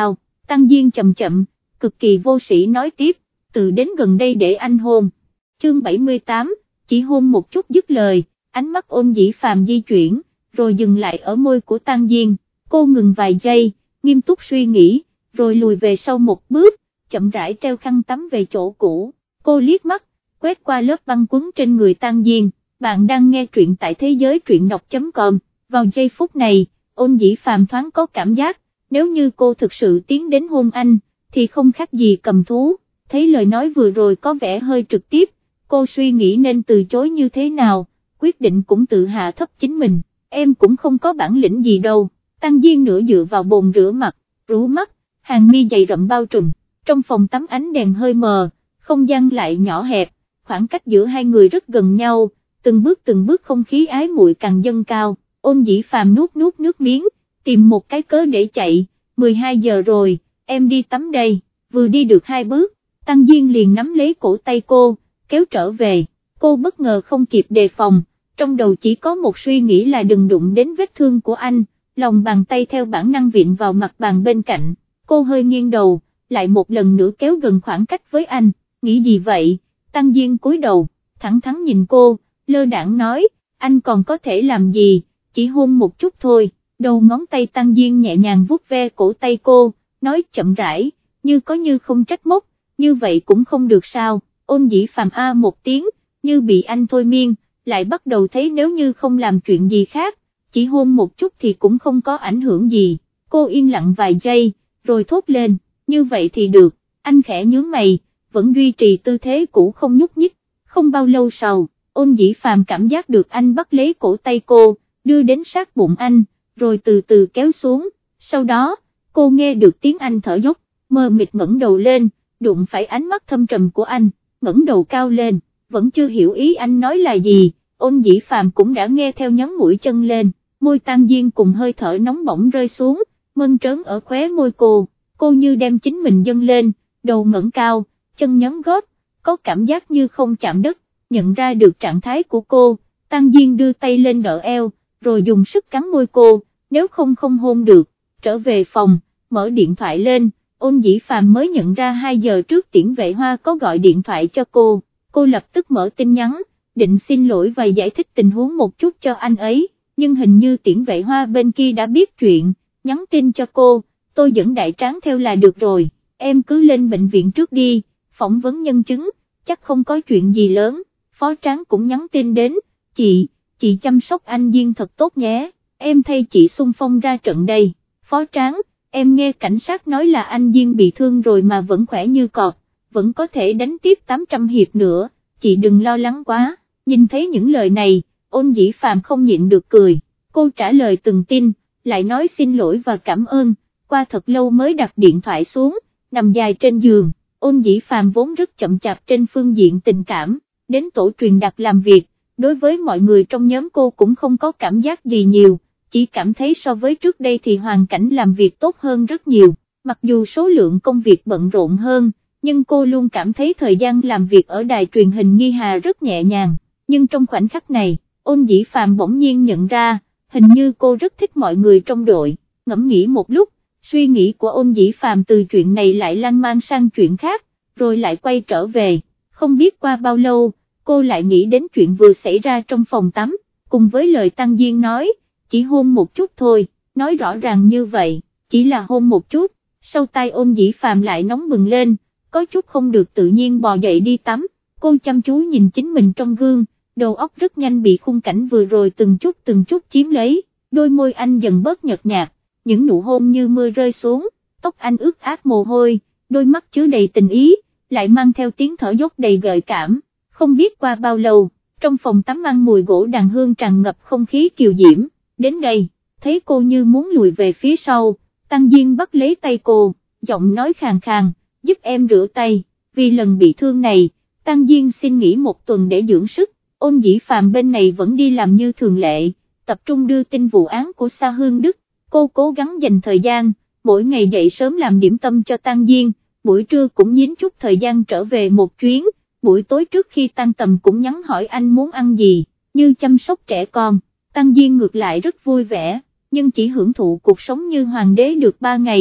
Tăng Diên chậm chậm, cực kỳ vô sĩ nói tiếp, từ đến gần đây để anh hôn. Chương bảy mươi tám, chỉ hôn một chút dứt lời, ánh mắt Ôn Dĩ Phàm di chuyển, rồi dừng lại ở môi của Tăng Diên, cô ngừng vài giây, nghiêm túc suy nghĩ, rồi lùi về sau một bước, chậm rãi treo khăn tắm về chỗ cũ, cô liếc mắt, quét qua lớp băng quấn trên người Tăng Diên, bạn đang nghe truyện tại thế giới truyện đọc chấm com, vào giây phút này, Ôn Dĩ Phàm thoáng có cảm giác, nếu như cô thực sự tiến đến hôn anh, thì không khác gì cầm thú, thấy lời nói vừa rồi có vẻ hơi trực tiếp, cô suy nghĩ nên từ chối như thế nào, quyết định cũng tự hạ thấp chính mình, em cũng không có bản lĩnh gì đâu. Tăng Diên nửa dựa vào bồn rửa mặt, rũ mắt, hàng mi dày rậm bao trùm, trong phòng tắm ánh đèn hơi mờ, không gian lại nhỏ hẹp, khoảng cách giữa hai người rất gần nhau, từng bước từng bước không khí ái muội càng dâng cao, Ôn Dĩ Phàm nuốt nuốt nước miếng, tìm một cái cớ để chạy, mười hai giờ rồi, em đi tắm đây, vừa đi được hai bước, Tăng Diên liền nắm lấy cổ tay cô, kéo trở về, cô bất ngờ không kịp đề phòng, trong đầu chỉ có một suy nghĩ là đừng đụng đến vết thương của anh, lòng bàn tay theo bản năng vịn vào mặt bàn bên cạnh, cô hơi nghiêng đầu, lại một lần nữa kéo gần khoảng cách với anh, nghĩ gì vậy, Tăng Diên cúi đầu, thẳng thắn nhìn cô, lơ đãng nói, anh còn có thể làm gì, chỉ hôn một chút thôi, đầu ngón tay Tăng Diên nhẹ nhàng vuốt ve cổ tay cô, nói chậm rãi, như có như không trách móc, như vậy cũng không được sao, Ôn Dĩ Phàm a một tiếng, như bị anh thôi miên, lại bắt đầu thấy nếu như không làm chuyện gì khác, chỉ hôn một chút thì cũng không có ảnh hưởng gì, cô yên lặng vài giây, rồi thốt lên, như vậy thì được, anh khẽ nhướng mày, vẫn duy trì tư thế cũ không nhúc nhích, không bao lâu sau, Ôn Dĩ Phàm cảm giác được anh bắt lấy cổ tay cô, đưa đến sát bụng anh, rồi từ từ kéo xuống, sau đó, cô nghe được tiếng anh thở dốc, mờ mịt ngẩng đầu lên, đụng phải ánh mắt thâm trầm của anh, ngẩng đầu cao lên, vẫn chưa hiểu ý anh nói là gì, Ôn Dĩ Phàm cũng đã nghe theo nhón mũi chân lên, môi Tăng Diên cùng hơi thở nóng bỏng rơi xuống, mơn trớn ở khóe môi cô, cô như đem chính mình dâng lên, đầu ngẩng cao, chân nhấn gót, có cảm giác như không chạm đất, nhận ra được trạng thái của cô, Tăng Diên đưa tay lên đỡ eo, rồi dùng sức cắn môi cô, nếu không không hôn được, trở về phòng, mở điện thoại lên, Ôn Dĩ Phàm mới nhận ra hai giờ trước Tiễn Vệ Hoa có gọi điện thoại cho cô, cô lập tức mở tin nhắn, định xin lỗi và giải thích tình huống một chút cho anh ấy, nhưng hình như Tiễn Vệ Hoa bên kia đã biết chuyện, nhắn tin cho cô, tôi dẫn Đại Tráng theo là được rồi, em cứ lên bệnh viện trước đi, phỏng vấn nhân chứng, chắc không có chuyện gì lớn, Phó Tráng cũng nhắn tin đến, chị, chị chăm sóc anh Diên thật tốt nhé, em thay chị xung phong ra trận đây, Phó Tráng, em nghe cảnh sát nói là anh Diên bị thương rồi mà vẫn khỏe như cọt, vẫn có thể đánh tiếp tám trăm hiệp nữa, chị đừng lo lắng quá, nhìn thấy những lời này, Ôn Dĩ Phàm không nhịn được cười, cô trả lời từng tin, lại nói xin lỗi và cảm ơn, qua thật lâu mới đặt điện thoại xuống, nằm dài trên giường, Ôn Dĩ Phàm vốn rất chậm chạp trên phương diện tình cảm, đến tổ truyền đặc làm việc, đối với mọi người trong nhóm cô cũng không có cảm giác gì nhiều, chỉ cảm thấy so với trước đây thì hoàn cảnh làm việc tốt hơn rất nhiều, mặc dù số lượng công việc bận rộn hơn, nhưng cô luôn cảm thấy thời gian làm việc ở đài truyền hình Nghi Hà rất nhẹ nhàng, nhưng trong khoảnh khắc này, Ôn Dĩ Phàm bỗng nhiên nhận ra, hình như cô rất thích mọi người trong đội, ngẫm nghĩ một lúc, suy nghĩ của Ôn Dĩ Phàm từ chuyện này lại lan man sang chuyện khác, rồi lại quay trở về, không biết qua bao lâu, cô lại nghĩ đến chuyện vừa xảy ra trong phòng tắm, cùng với lời Tăng Diên nói, chỉ hôn một chút thôi, nói rõ ràng như vậy, chỉ là hôn một chút, sau tay Ôn Dĩ Phàm lại nóng bừng lên, có chút không được tự nhiên bò dậy đi tắm, cô chăm chú nhìn chính mình trong gương, đầu óc rất nhanh bị khung cảnh vừa rồi từng chút từng chút chiếm lấy, đôi môi anh dần bớt nhợt nhạt, những nụ hôn như mưa rơi xuống, tóc anh ướt át mồ hôi, đôi mắt chứa đầy tình ý, lại mang theo tiếng thở dốc đầy gợi cảm, không biết qua bao lâu, trong phòng tắm mang mùi gỗ đàn hương tràn ngập không khí kiều diễm, đến đây, thấy cô như muốn lùi về phía sau, Tăng Diên bắt lấy tay cô, giọng nói khàn khàn, giúp em rửa tay, vì lần bị thương này, Tăng Diên xin nghỉ một tuần để dưỡng sức, Ôn Dĩ Phàm bên này vẫn đi làm như thường lệ, tập trung đưa tin vụ án của Sa Hương Đức, cô cố gắng dành thời gian, mỗi ngày dậy sớm làm điểm tâm cho Tăng Diên, buổi trưa cũng nhín chút thời gian trở về một chuyến, buổi tối trước khi tan tầm cũng nhắn hỏi anh muốn ăn gì, như chăm sóc trẻ con, Tăng Diên ngược lại rất vui vẻ, nhưng chỉ hưởng thụ cuộc sống như hoàng đế được ba ngày,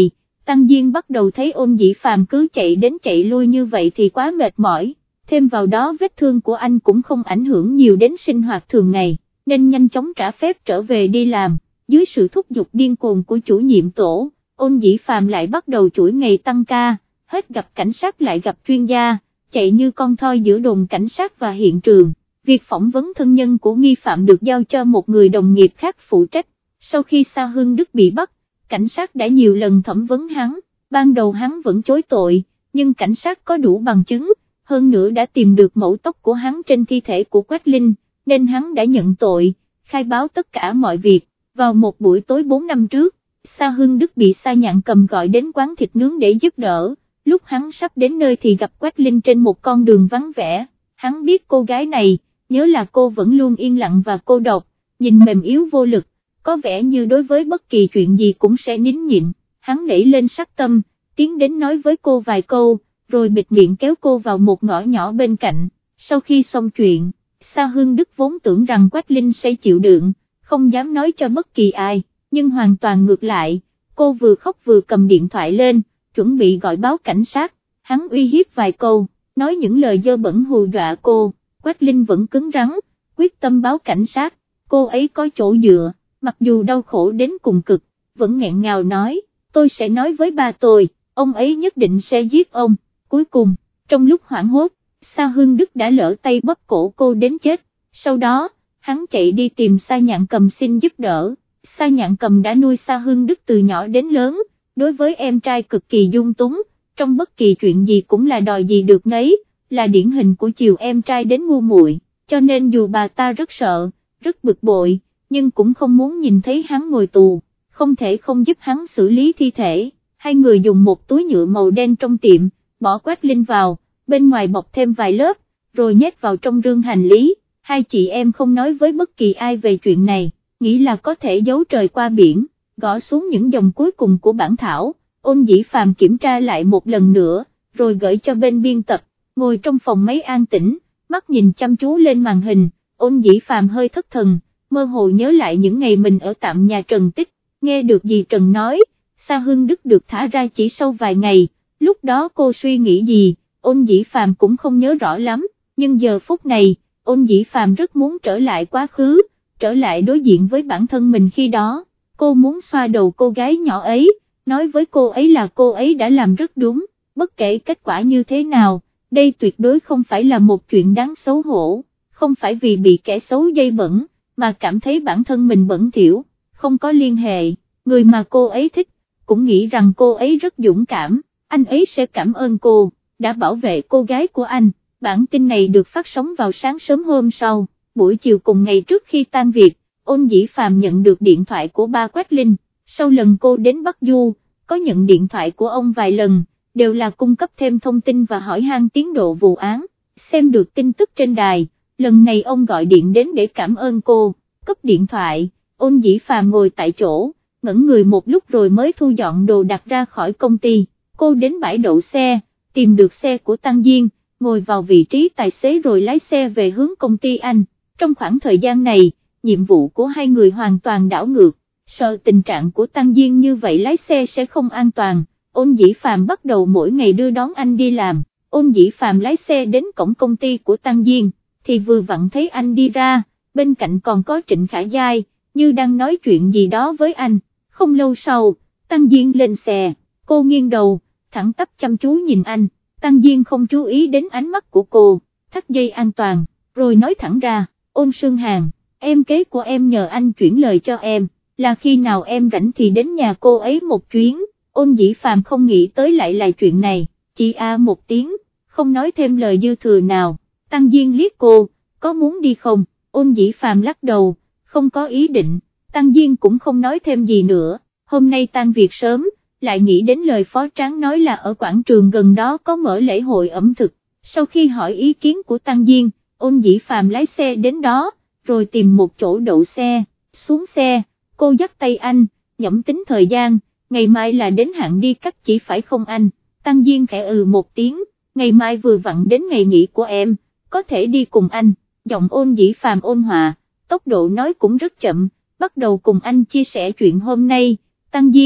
Tăng Diên bắt đầu thấy Ôn Dĩ Phàm cứ chạy đến chạy lui như vậy thì quá mệt mỏi, thêm vào đó vết thương của anh cũng không ảnh hưởng nhiều đến sinh hoạt thường ngày, nên nhanh chóng trả phép trở về đi làm. Dưới sự thúc giục điên cuồng của chủ nhiệm tổ, Ôn Dĩ Phàm lại bắt đầu chuỗi ngày tăng ca, hết gặp cảnh sát lại gặp chuyên gia, chạy như con thoi giữa đồn cảnh sát và hiện trường. Việc phỏng vấn thân nhân của nghi phạm được giao cho một người đồng nghiệp khác phụ trách. Sau khi Sa Hưng Đức bị bắt, cảnh sát đã nhiều lần thẩm vấn hắn, ban đầu hắn vẫn chối tội, nhưng cảnh sát có đủ bằng chứng, hơn nữa đã tìm được mẫu tóc của hắn trên thi thể của Quách Linh, nên hắn đã nhận tội, khai báo tất cả mọi việc. Vào một buổi tối bốn năm trước, Sa Hưng Đức bị Sa Nhạn Cầm gọi đến quán thịt nướng để giúp đỡ, lúc hắn sắp đến nơi thì gặp Quách Linh trên một con đường vắng vẻ, hắn biết cô gái này, nhớ là cô vẫn luôn yên lặng và cô độc, nhìn mềm yếu vô lực, có vẻ như đối với bất kỳ chuyện gì cũng sẽ nín nhịn, hắn nảy lên sát tâm, tiến đến nói với cô vài câu, rồi bịt miệng kéo cô vào một ngõ nhỏ bên cạnh. Sau khi xong chuyện, Sa Hưng Đức vốn tưởng rằng Quách Linh sẽ chịu đựng, không dám nói cho bất kỳ ai, nhưng hoàn toàn ngược lại, cô vừa khóc vừa cầm điện thoại lên, chuẩn bị gọi báo cảnh sát, hắn uy hiếp vài câu, nói những lời dơ bẩn hù dọa cô, Quách Linh vẫn cứng rắn, quyết tâm báo cảnh sát, cô ấy có chỗ dựa, mặc dù đau khổ đến cùng cực, vẫn nghẹn ngào nói, tôi sẽ nói với ba tôi, ông ấy nhất định sẽ giết ông. Cuối cùng, trong lúc hoảng hốt, Sa Hưng Đức đã lỡ tay bóp cổ cô đến chết, sau đó, hắn chạy đi tìm Sa Nhạn Cầm xin giúp đỡ. Sa Nhạn Cầm đã nuôi Sa Hưng Đức từ nhỏ đến lớn, đối với em trai cực kỳ dung túng, trong bất kỳ chuyện gì cũng là đòi gì được nấy, là điển hình của chiều em trai đến ngu muội, cho nên dù bà ta rất sợ, rất bực bội, nhưng cũng không muốn nhìn thấy hắn ngồi tù, không thể không giúp hắn xử lý thi thể. Hai người dùng một túi nhựa màu đen trong tiệm, bỏ Quách Linh vào, bên ngoài bọc thêm vài lớp, rồi nhét vào trong rương hành lý. Hai chị em không nói với bất kỳ ai về chuyện này, nghĩ là có thể giấu trời qua biển, gõ xuống những dòng cuối cùng của bản thảo. Ôn Dĩ Phàm kiểm tra lại một lần nữa, rồi gửi cho bên biên tập, ngồi trong phòng máy an tĩnh, mắt nhìn chăm chú lên màn hình. Ôn Dĩ Phàm hơi thất thần, mơ hồ nhớ lại những ngày mình ở tạm nhà Trần Tích, nghe được gì Trần nói, Sa Hưng Đức được thả ra chỉ sau vài ngày, lúc đó cô suy nghĩ gì, Ôn Dĩ Phàm cũng không nhớ rõ lắm, nhưng giờ phút này, Ôn Dĩ Phàm rất muốn trở lại quá khứ, trở lại đối diện với bản thân mình khi đó, cô muốn xoa đầu cô gái nhỏ ấy, nói với cô ấy là cô ấy đã làm rất đúng, bất kể kết quả như thế nào, đây tuyệt đối không phải là một chuyện đáng xấu hổ, không phải vì bị kẻ xấu dây bẩn, mà cảm thấy bản thân mình bẩn thỉu, không có liên hệ, người mà cô ấy thích, cũng nghĩ rằng cô ấy rất dũng cảm, anh ấy sẽ cảm ơn cô, đã bảo vệ cô gái của anh. Bản tin này được phát sóng vào sáng sớm hôm sau, buổi chiều cùng ngày trước khi tan việc, Ôn Dĩ Phàm nhận được điện thoại của ba Quách Linh, sau lần cô đến Bắc Du, có nhận điện thoại của ông vài lần, đều là cung cấp thêm thông tin và hỏi han tiến độ vụ án, xem được tin tức trên đài, lần này ông gọi điện đến để cảm ơn cô, cấp điện thoại, Ôn Dĩ Phàm ngồi tại chỗ, ngẩn người một lúc rồi mới thu dọn đồ đặt ra khỏi công ty, cô đến bãi đậu xe, tìm được xe của Tăng Diên, ngồi vào vị trí tài xế rồi lái xe về hướng công ty anh. Trong khoảng thời gian này, nhiệm vụ của hai người hoàn toàn đảo ngược, sợ tình trạng của Tăng Diên như vậy lái xe sẽ không an toàn, Ôn Dĩ Phàm bắt đầu mỗi ngày đưa đón anh đi làm. Ôn Dĩ Phàm lái xe đến cổng công ty của Tăng Diên, thì vừa vặn thấy anh đi ra, bên cạnh còn có Trịnh Khả Giai, như đang nói chuyện gì đó với anh. Không lâu sau, Tăng Diên lên xe, cô nghiêng đầu, thẳng tắp chăm chú nhìn anh, Tăng Diên không chú ý đến ánh mắt của cô, thắt dây an toàn, rồi nói thẳng ra, Ôn Sương Hàn, em kế của em nhờ anh chuyển lời cho em, là khi nào em rảnh thì đến nhà cô ấy một chuyến. Ôn Dĩ Phàm không nghĩ tới lại là chuyện này, chỉ a một tiếng, không nói thêm lời dư thừa nào. Tăng Diên liếc cô, có muốn đi không? Ôn Dĩ Phàm lắc đầu, không có ý định. Tăng Diên cũng không nói thêm gì nữa, hôm nay tan việc sớm, lại nghĩ đến lời phó tráng nói là ở quảng trường gần đó có mở lễ hội ẩm thực. Sau khi hỏi ý kiến của Tăng Diên, Ôn Dĩ Phàm lái xe đến đó, rồi tìm một chỗ đậu xe, xuống xe, cô dắt tay anh, nhẩm tính thời gian, ngày mai là đến hạn đi cắt chỉ phải không anh? Tăng Diên khẽ ừ một tiếng, ngày mai vừa vặn đến ngày nghỉ của em, có thể đi cùng anh. Giọng Ôn Dĩ Phàm ôn hòa, tốc độ nói cũng rất chậm, bắt đầu cùng anh chia sẻ chuyện hôm nay. Tăng Diên,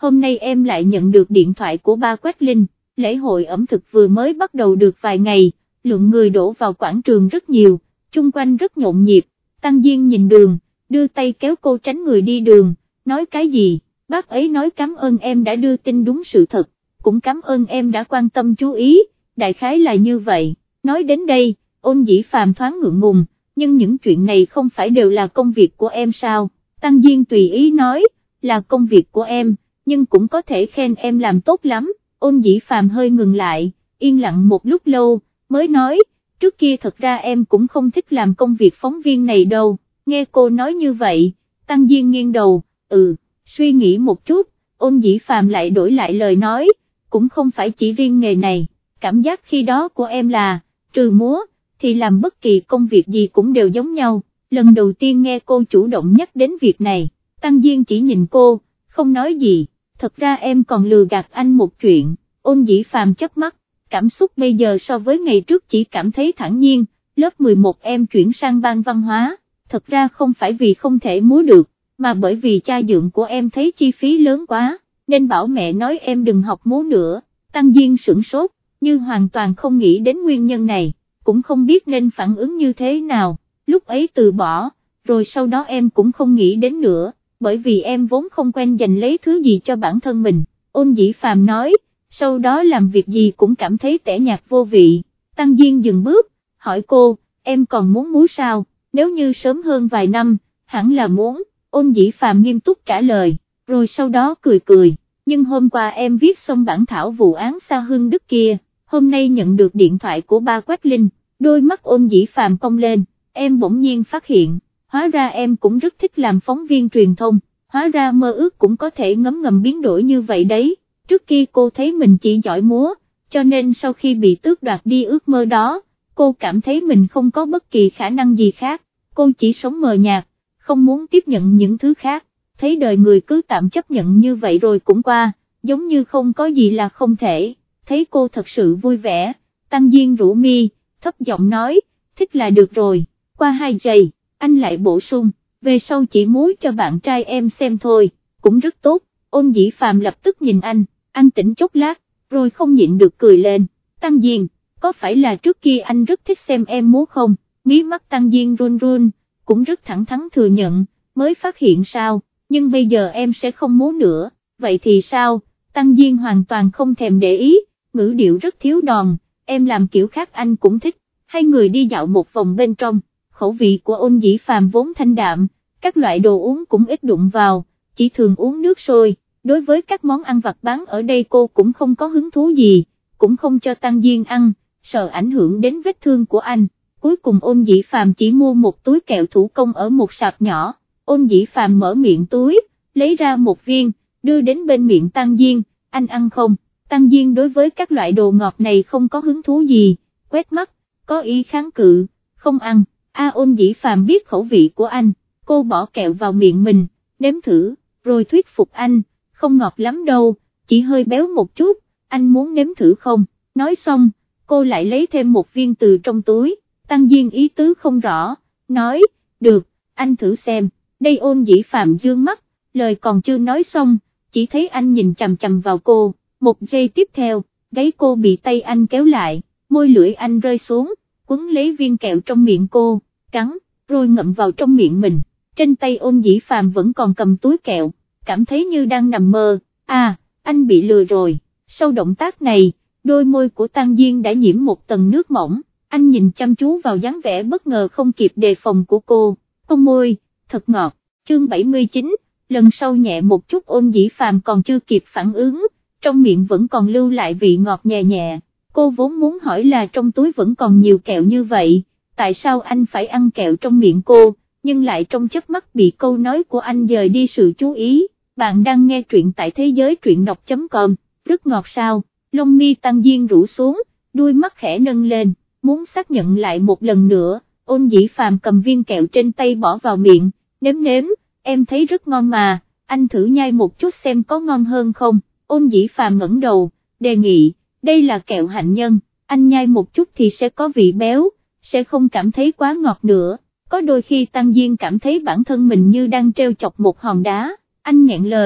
hôm nay em lại nhận được điện thoại của ba Quách Linh, lễ hội ẩm thực vừa mới bắt đầu được vài ngày, lượng người đổ vào quảng trường rất nhiều, chung quanh rất nhộn nhịp, Tăng Diên nhìn đường, đưa tay kéo cô tránh người đi đường, nói cái gì, bác ấy nói cảm ơn em đã đưa tin đúng sự thật, cũng cảm ơn em đã quan tâm chú ý, đại khái là như vậy, nói đến đây, Ôn Dĩ Phàm thoáng ngượng ngùng, nhưng những chuyện này không phải đều là công việc của em sao, Tăng Diên tùy ý nói, là công việc của em, nhưng cũng có thể khen em làm tốt lắm, Ôn Dĩ Phàm hơi ngừng lại, yên lặng một lúc lâu, mới nói, trước kia thật ra em cũng không thích làm công việc phóng viên này đâu, nghe cô nói như vậy, Tăng Diên nghiêng đầu, ừ, suy nghĩ một chút, Ôn Dĩ Phàm lại đổi lại lời nói, cũng không phải chỉ riêng nghề này, cảm giác khi đó của em là, trừ múa, thì làm bất kỳ công việc gì cũng đều giống nhau, lần đầu tiên nghe cô chủ động nhắc đến việc này, Tăng Diên chỉ nhìn cô, không nói gì, thật ra em còn lừa gạt anh một chuyện, Ôn Dĩ Phàm chớp mắt, cảm xúc bây giờ so với ngày trước chỉ cảm thấy thản nhiên, lớp mười một em chuyển sang ban văn hóa, thật ra không phải vì không thể múa được, mà bởi vì cha dượng của em thấy chi phí lớn quá, nên bảo mẹ nói em đừng học múa nữa, Tăng Diên sửng sốt, như hoàn toàn không nghĩ đến nguyên nhân này, cũng không biết nên phản ứng như thế nào, lúc ấy từ bỏ, rồi sau đó em cũng không nghĩ đến nữa, bởi vì em vốn không quen dành lấy thứ gì cho bản thân mình, Ôn Dĩ Phàm nói, sau đó làm việc gì cũng cảm thấy tẻ nhạt vô vị, Tăng Diên dừng bước, hỏi cô, em còn muốn múa sao, nếu như sớm hơn vài năm, hẳn là muốn, Ôn Dĩ Phàm nghiêm túc trả lời, rồi sau đó cười cười, nhưng hôm qua em viết xong bản thảo vụ án Sa Hưng Đức kia, hôm nay nhận được điện thoại của ba Quách Linh, đôi mắt Ôn Dĩ Phàm cong lên, em bỗng nhiên phát hiện, hóa ra em cũng rất thích làm phóng viên truyền thông, hóa ra mơ ước cũng có thể ngấm ngầm biến đổi như vậy đấy, trước kia cô thấy mình chỉ giỏi múa, cho nên sau khi bị tước đoạt đi ước mơ đó, cô cảm thấy mình không có bất kỳ khả năng gì khác, cô chỉ sống mờ nhạt, không muốn tiếp nhận những thứ khác, thấy đời người cứ tạm chấp nhận như vậy rồi cũng qua, giống như không có gì là không thể, thấy cô thật sự vui vẻ, Tăng Diên rũ mi, thấp giọng nói, thích là được rồi, qua hai giây, anh lại bổ sung, về sau chỉ múa cho bạn trai em xem thôi, cũng rất tốt, Ôn Dĩ Phàm lập tức nhìn anh, anh tỉnh chốc lát, rồi không nhịn được cười lên, Tăng Diên, có phải là trước kia anh rất thích xem em múa không, mí mắt Tăng Diên run run, cũng rất thẳng thắn thừa nhận, mới phát hiện sao, nhưng bây giờ em sẽ không múa nữa, vậy thì sao, Tăng Diên hoàn toàn không thèm để ý, ngữ điệu rất thiếu đòn, em làm kiểu khác anh cũng thích, hai người đi dạo một vòng bên trong, khẩu vị của Ôn Dĩ Phàm vốn thanh đạm, các loại đồ uống cũng ít đụng vào, chỉ thường uống nước sôi, đối với các món ăn vặt bán ở đây cô cũng không có hứng thú gì, cũng không cho Tăng Diên ăn, sợ ảnh hưởng đến vết thương của anh, cuối cùng Ôn Dĩ Phàm chỉ mua một túi kẹo thủ công ở một sạp nhỏ, Ôn Dĩ Phàm mở miệng túi, lấy ra một viên, đưa đến bên miệng Tăng Diên, anh ăn không, Tăng Diên đối với các loại đồ ngọt này không có hứng thú gì, quét mắt, có ý kháng cự, không ăn, a Ôn Dĩ Phàm biết khẩu vị của anh, cô bỏ kẹo vào miệng mình, nếm thử, rồi thuyết phục anh, không ngọt lắm đâu, chỉ hơi béo một chút, anh muốn nếm thử không, nói xong, cô lại lấy thêm một viên từ trong túi, Tăng Diên ý tứ không rõ, nói, được, anh thử xem, đây Ôn Dĩ Phàm dương mắt, lời còn chưa nói xong, chỉ thấy anh nhìn chằm chằm vào cô, một giây tiếp theo, gáy cô bị tay anh kéo lại, môi lưỡi anh rơi xuống, quấn lấy viên kẹo trong miệng cô, cắn, rồi ngậm vào trong miệng mình, trên tay Ôn Dĩ Phàm vẫn còn cầm túi kẹo, cảm thấy như đang nằm mơ, à, anh bị lừa rồi, sau động tác này, đôi môi của Tăng Diên đã nhiễm một tầng nước mỏng, anh nhìn chăm chú vào dáng vẻ bất ngờ không kịp đề phòng của cô, cong môi, thật ngọt, chương bảy mươi chín, lần sau nhẹ một chút Ôn Dĩ Phàm còn chưa kịp phản ứng, trong miệng vẫn còn lưu lại vị ngọt nhẹ nhẹ, cô vốn muốn hỏi là trong túi vẫn còn nhiều kẹo như vậy, tại sao anh phải ăn kẹo trong miệng cô, nhưng lại trong chớp mắt bị câu nói của anh dời đi sự chú ý, bạn đang nghe truyện tại thế giới truyện đọc chấm com, rất ngọt sao, lông mi Tăng Diên rũ xuống, đuôi mắt khẽ nâng lên, muốn xác nhận lại một lần nữa, Ôn Dĩ Phàm cầm viên kẹo trên tay bỏ vào miệng, nếm nếm, em thấy rất ngon mà, anh thử nhai một chút xem có ngon hơn không, Ôn Dĩ Phàm ngẩng đầu, đề nghị, đây là kẹo hạnh nhân, anh nhai một chút thì sẽ có vị béo, sẽ không cảm thấy quá ngọt nữa, có đôi khi Tăng Diên cảm thấy bản thân mình như đang treo chọc một hòn đá, anh nghẹn lời,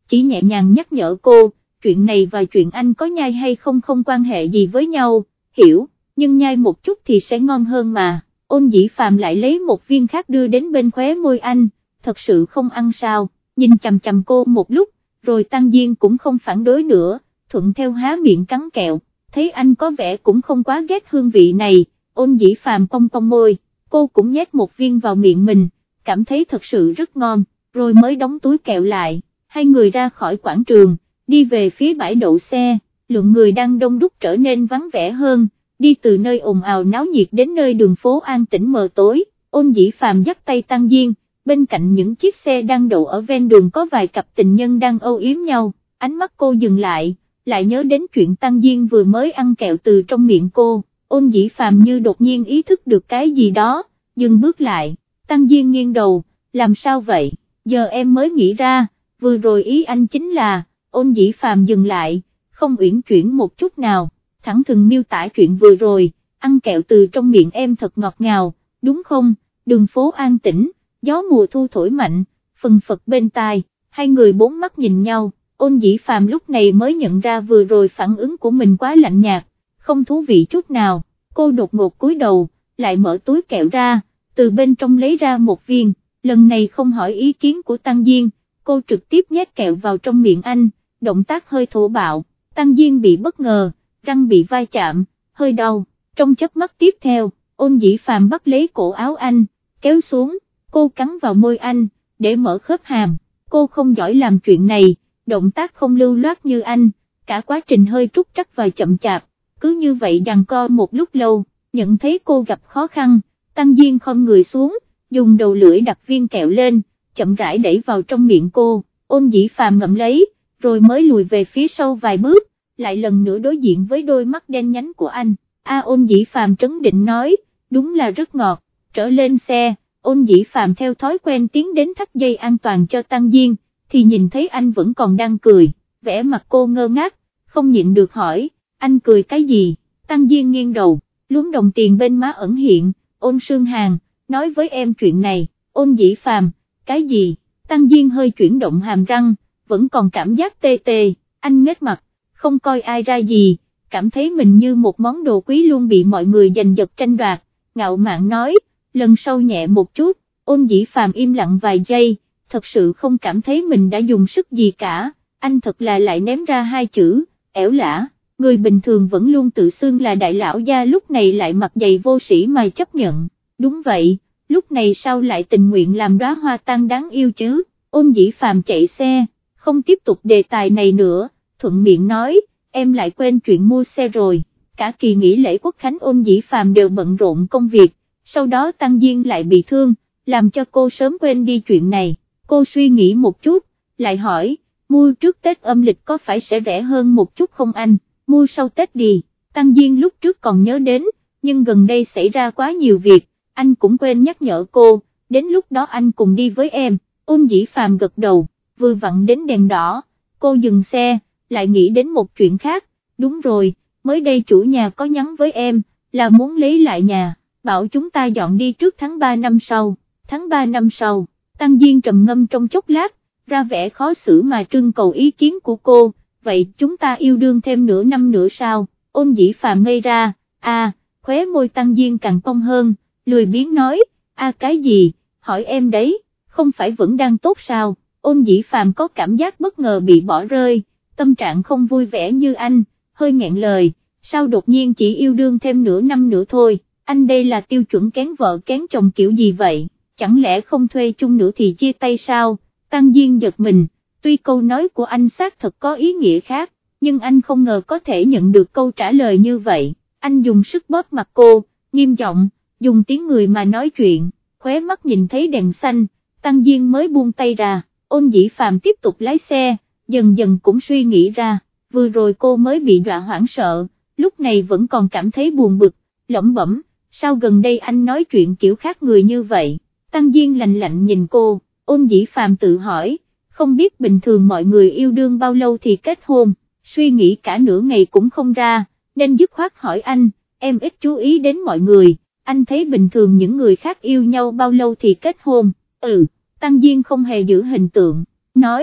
chỉ nhẹ nhàng nhắc nhở cô, chuyện này và chuyện anh có nhai hay không không quan hệ gì với nhau, hiểu, nhưng nhai một chút thì sẽ ngon hơn mà. Ôn Dĩ Phàm lại lấy một viên khác đưa đến bên khóe môi anh, thật sự không ăn sao, nhìn chằm chằm cô một lúc, rồi Tăng Diên cũng không phản đối nữa, thuận theo há miệng cắn kẹo, thấy anh có vẻ cũng không quá ghét hương vị này, Ôn Dĩ Phàm cong cong môi, cô cũng nhét một viên vào miệng mình, cảm thấy thật sự rất ngon, rồi mới đóng túi kẹo lại, hai người ra khỏi quảng trường, đi về phía bãi đậu xe, lượng người đang đông đúc trở nên vắng vẻ hơn, đi từ nơi ồn ào náo nhiệt đến nơi đường phố an tĩnh mờ tối, Ôn Dĩ Phàm dắt tay Tăng Diên, bên cạnh những chiếc xe đang đậu ở ven đường có vài cặp tình nhân đang âu yếm nhau, ánh mắt cô dừng lại, lại nhớ đến chuyện Tăng Diên vừa mới ăn kẹo từ trong miệng cô, Ôn Dĩ Phàm như đột nhiên ý thức được cái gì đó, dừng bước lại, Tăng Diên nghiêng đầu, làm sao vậy, giờ em mới nghĩ ra, vừa rồi ý anh chính là, Ôn Dĩ Phàm dừng lại, không uyển chuyển một chút nào, thẳng thừng miêu tả chuyện vừa rồi, ăn kẹo từ trong miệng em thật ngọt ngào, đúng không, đường phố an tĩnh, gió mùa thu thổi mạnh, phần phật bên tai, hai người bốn mắt nhìn nhau, Ôn Dĩ Phàm lúc này mới nhận ra vừa rồi phản ứng của mình quá lạnh nhạt, không thú vị chút nào, cô đột ngột cúi đầu, lại mở túi kẹo ra, từ bên trong lấy ra một viên, lần này không hỏi ý kiến của Tăng Diên, cô trực tiếp nhét kẹo vào trong miệng anh, động tác hơi thô bạo, Tăng Diên bị bất ngờ, răng bị vai chạm, hơi đau, trong chớp mắt tiếp theo, Ôn Dĩ Phàm bắt lấy cổ áo anh, kéo xuống, cô cắn vào môi anh, để mở khớp hàm, cô không giỏi làm chuyện này, động tác không lưu loát như anh, cả quá trình hơi trúc trắc và chậm chạp, cứ như vậy giằng co một lúc lâu, nhận thấy cô gặp khó khăn, Tăng Diên khom người xuống, dùng đầu lưỡi đặt viên kẹo lên, chậm rãi đẩy vào trong miệng cô, Ôn Dĩ Phàm ngậm lấy, rồi mới lùi về phía sau vài bước, lại lần nữa đối diện với đôi mắt đen nhánh của anh, a Ôn Dĩ Phàm trấn định nói, đúng là rất ngọt, trở lên xe, Ôn Dĩ Phàm theo thói quen tiến đến thắt dây an toàn cho Tăng Diên, thì nhìn thấy anh vẫn còn đang cười, vẻ mặt cô ngơ ngác, không nhịn được hỏi, anh cười cái gì, Tăng Diên nghiêng đầu, luống đồng tiền bên má ẩn hiện, Ôn Sương Hàn, nói với em chuyện này, Ôn Dĩ Phàm, cái gì, Tăng Diên hơi chuyển động hàm răng, vẫn còn cảm giác tê tê, anh nhếch mặt, không coi ai ra gì, cảm thấy mình như một món đồ quý luôn bị mọi người giành giật tranh đoạt, ngạo mạn nói, lần sau nhẹ một chút, Ôn Dĩ Phàm im lặng vài giây, thật sự không cảm thấy mình đã dùng sức gì cả, anh thật là lại ném ra hai chữ, ẻo lả, người bình thường vẫn luôn tự xưng là đại lão gia lúc này lại mặt dày vô sĩ mà chấp nhận, đúng vậy, lúc này sao lại tình nguyện làm đóa hoa tan đáng yêu chứ, Ôn Dĩ Phàm chạy xe, không tiếp tục đề tài này nữa, thuận miệng nói, em lại quên chuyện mua xe rồi, cả kỳ nghỉ lễ Quốc khánh Ôn Dĩ Phàm đều bận rộn công việc, sau đó Tăng Diên lại bị thương, làm cho cô sớm quên đi chuyện này, cô suy nghĩ một chút, lại hỏi, mua trước Tết âm lịch có phải sẽ rẻ hơn một chút không anh, mua sau Tết đi, Tăng Diên lúc trước còn nhớ đến, nhưng gần đây xảy ra quá nhiều việc, anh cũng quên nhắc nhở cô, đến lúc đó anh cùng đi với em, Ôn Dĩ Phàm gật đầu, vừa vặn đến đèn đỏ, cô dừng xe, lại nghĩ đến một chuyện khác, đúng rồi, mới đây chủ nhà có nhắn với em, là muốn lấy lại nhà, bảo chúng ta dọn đi trước tháng ba năm sau, tháng ba năm sau, Tăng Diên trầm ngâm trong chốc lát, ra vẻ khó xử mà trưng cầu ý kiến của cô, vậy chúng ta yêu đương thêm nửa năm nữa sao, Ôn Dĩ Phàm ngây ra, a, khóe môi Tăng Diên càng cong hơn, lười biếng nói, a cái gì, hỏi em đấy, không phải vẫn đang tốt sao, Ôn Dĩ Phàm có cảm giác bất ngờ bị bỏ rơi, tâm trạng không vui vẻ như anh, hơi nghẹn lời, sao đột nhiên chỉ yêu đương thêm nửa năm nữa thôi, anh đây là tiêu chuẩn kén vợ kén chồng kiểu gì vậy, chẳng lẽ không thuê chung nữa thì chia tay sao, Tăng Diên giật mình, tuy câu nói của anh xác thật có ý nghĩa khác, nhưng anh không ngờ có thể nhận được câu trả lời như vậy, anh dùng sức bóp mặt cô, nghiêm giọng, dùng tiếng người mà nói chuyện, khóe mắt nhìn thấy đèn xanh, Tăng Diên mới buông tay ra, Ôn Dĩ Phàm tiếp tục lái xe, dần dần cũng suy nghĩ ra, vừa rồi cô mới bị dọa hoảng sợ, lúc này vẫn còn cảm thấy buồn bực, lẩm bẩm, sao gần đây anh nói chuyện kiểu khác người như vậy, Tăng Diên lạnh lạnh nhìn cô, Ôn Dĩ Phàm tự hỏi, không biết bình thường mọi người yêu đương bao lâu thì kết hôn, suy nghĩ cả nửa ngày cũng không ra, nên dứt khoát hỏi anh, em ít chú ý đến mọi người, anh thấy bình thường những người khác yêu nhau bao lâu thì kết hôn, ừ, Tăng Diên không hề giữ hình tượng, nói,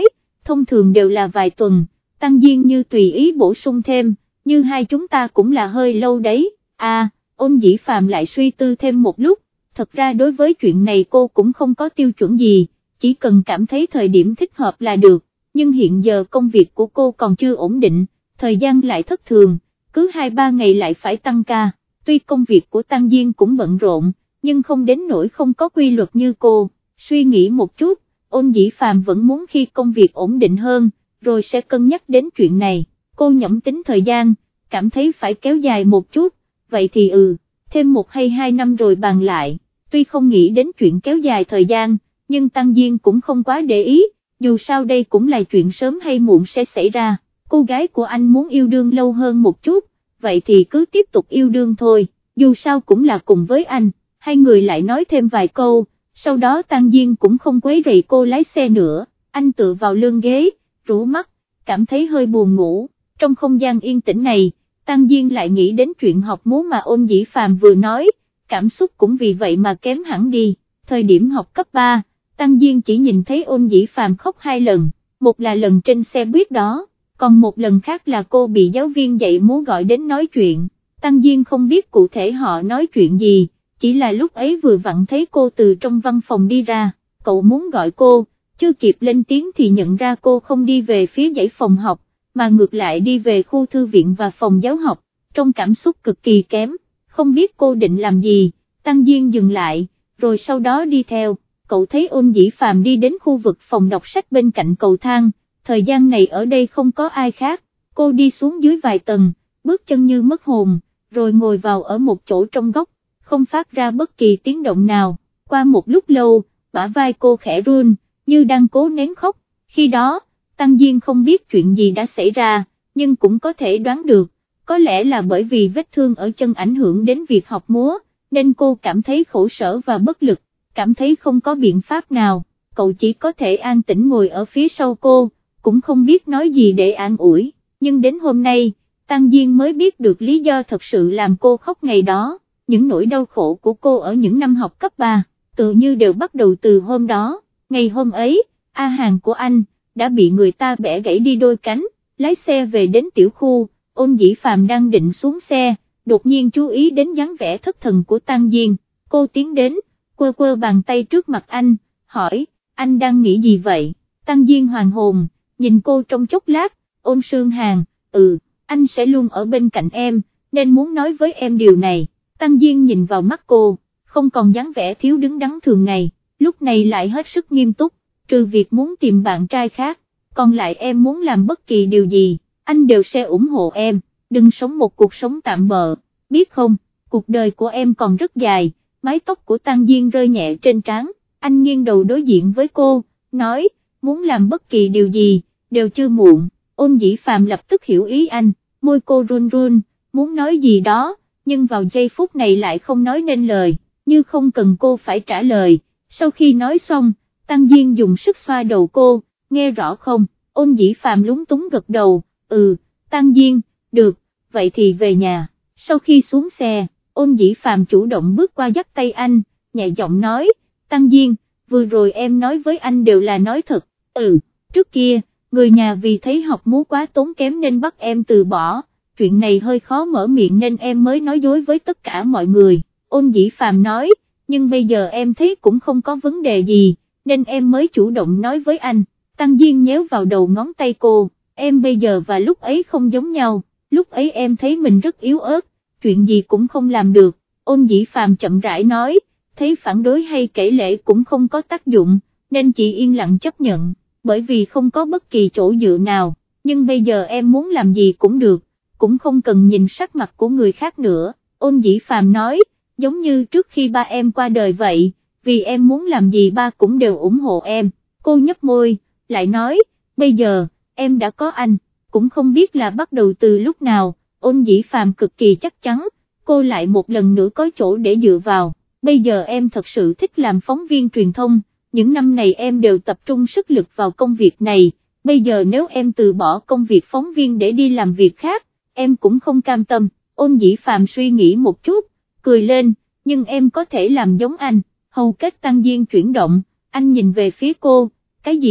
thông thường đều là vài tuần, Tăng Diên như tùy ý bổ sung thêm, như hai chúng ta cũng là hơi lâu đấy, à, Ôn Dĩ Phàm lại suy tư thêm một lúc, thật ra đối với chuyện này cô cũng không có tiêu chuẩn gì, chỉ cần cảm thấy thời điểm thích hợp là được, nhưng hiện giờ công việc của cô còn chưa ổn định, thời gian lại thất thường, cứ hai ba ngày lại phải tăng ca, tuy công việc của Tăng Diên cũng bận rộn, nhưng không đến nỗi không có quy luật như cô, suy nghĩ một chút, Ôn Dĩ Phàm vẫn muốn khi công việc ổn định hơn, rồi sẽ cân nhắc đến chuyện này, cô nhẩm tính thời gian, cảm thấy phải kéo dài một chút, vậy thì ừ, thêm một hay hai năm rồi bàn lại, tuy không nghĩ đến chuyện kéo dài thời gian, nhưng Tăng Diên cũng không quá để ý, dù sao đây cũng là chuyện sớm hay muộn sẽ xảy ra, cô gái của anh muốn yêu đương lâu hơn một chút, vậy thì cứ tiếp tục yêu đương thôi, dù sao cũng là cùng với anh, hai người lại nói thêm vài câu, sau đó Tăng Diên cũng không quấy rầy cô lái xe nữa, anh tựa vào lưng ghế, rũ mắt, cảm thấy hơi buồn ngủ, trong không gian yên tĩnh này, Tăng Diên lại nghĩ đến chuyện học múa mà Ôn Dĩ Phàm vừa nói, cảm xúc cũng vì vậy mà kém hẳn đi, thời điểm học cấp ba, Tăng Diên chỉ nhìn thấy Ôn Dĩ Phàm khóc hai lần, một là lần trên xe buýt đó, còn một lần khác là cô bị giáo viên dạy múa gọi đến nói chuyện, Tăng Diên không biết cụ thể họ nói chuyện gì, chỉ là lúc ấy vừa vặn thấy cô từ trong văn phòng đi ra, cậu muốn gọi cô, chưa kịp lên tiếng thì nhận ra cô không đi về phía dãy phòng học, mà ngược lại đi về khu thư viện và phòng giáo học, trong cảm xúc cực kỳ kém, không biết cô định làm gì, Tăng Diên dừng lại, rồi sau đó đi theo, cậu thấy Ôn Dĩ Phàm đi đến khu vực phòng đọc sách bên cạnh cầu thang, thời gian này ở đây không có ai khác, cô đi xuống dưới vài tầng, bước chân như mất hồn, rồi ngồi vào ở một chỗ trong góc, không phát ra bất kỳ tiếng động nào, qua một lúc lâu, bả vai cô khẽ run, như đang cố nén khóc, khi đó, Tăng Diên không biết chuyện gì đã xảy ra, nhưng cũng có thể đoán được, có lẽ là bởi vì vết thương ở chân ảnh hưởng đến việc học múa, nên cô cảm thấy khổ sở và bất lực, cảm thấy không có biện pháp nào, cậu chỉ có thể an tĩnh ngồi ở phía sau cô, cũng không biết nói gì để an ủi, nhưng đến hôm nay, Tăng Diên mới biết được lý do thật sự làm cô khóc ngày đó, những nỗi đau khổ của cô ở những năm học cấp ba, tự như đều bắt đầu từ hôm đó, ngày hôm ấy, A Hàng của anh, đã bị người ta bẻ gãy đi đôi cánh, lái xe về đến tiểu khu, Ôn Dĩ Phàm đang định xuống xe, đột nhiên chú ý đến dáng vẻ thất thần của Tăng Diên, cô tiến đến, quơ quơ bàn tay trước mặt anh, hỏi, anh đang nghĩ gì vậy, Tăng Diên hoàn hồn, nhìn cô trong chốc lát, Ôn Sương Hàn, ừ, anh sẽ luôn ở bên cạnh em, nên muốn nói với em điều này, Tăng Diên nhìn vào mắt cô, không còn dáng vẻ thiếu đứng đắn thường ngày, lúc này lại hết sức nghiêm túc, trừ việc muốn tìm bạn trai khác, còn lại em muốn làm bất kỳ điều gì, anh đều sẽ ủng hộ em, đừng sống một cuộc sống tạm bợ, biết không, cuộc đời của em còn rất dài, mái tóc của Tăng Diên rơi nhẹ trên trán, anh nghiêng đầu đối diện với cô, nói, muốn làm bất kỳ điều gì, đều chưa muộn, Ôn Dĩ Phàm lập tức hiểu ý anh, môi cô run run, muốn nói gì đó, nhưng vào giây phút này lại không nói nên lời, như không cần cô phải trả lời, sau khi nói xong, Tăng Diên dùng sức xoa đầu cô, nghe rõ không, Ôn Dĩ Phàm lúng túng gật đầu, ừ, Tăng Diên, được, vậy thì về nhà, sau khi xuống xe, Ôn Dĩ Phàm chủ động bước qua dắt tay anh, nhẹ giọng nói, Tăng Diên, vừa rồi em nói với anh đều là nói thật, ừ, trước kia, người nhà vì thấy học múa quá tốn kém nên bắt em từ bỏ, chuyện này hơi khó mở miệng nên em mới nói dối với tất cả mọi người, Ôn Dĩ Phàm nói, nhưng bây giờ em thấy cũng không có vấn đề gì, nên em mới chủ động nói với anh, Tăng Diên nhéo vào đầu ngón tay cô, em bây giờ và lúc ấy không giống nhau, lúc ấy em thấy mình rất yếu ớt, chuyện gì cũng không làm được, Ôn Dĩ Phàm chậm rãi nói, thấy phản đối hay kể lể cũng không có tác dụng, nên chị yên lặng chấp nhận, bởi vì không có bất kỳ chỗ dựa nào, nhưng bây giờ em muốn làm gì cũng được, cũng không cần nhìn sắc mặt của người khác nữa, Ôn Dĩ Phàm nói, giống như trước khi ba em qua đời vậy, vì em muốn làm gì ba cũng đều ủng hộ em, cô nhấp môi, lại nói, bây giờ, em đã có anh, cũng không biết là bắt đầu từ lúc nào, Ôn Dĩ Phàm cực kỳ chắc chắn, cô lại một lần nữa có chỗ để dựa vào, bây giờ em thật sự thích làm phóng viên truyền thông, những năm này em đều tập trung sức lực vào công việc này, bây giờ nếu em từ bỏ công việc phóng viên để đi làm việc khác, em cũng không cam tâm, Ôn Dĩ Phàm suy nghĩ một chút, cười lên, nhưng em có thể làm giống anh, hầu kết Tăng Diên chuyển động, anh nhìn về phía cô, cái gì,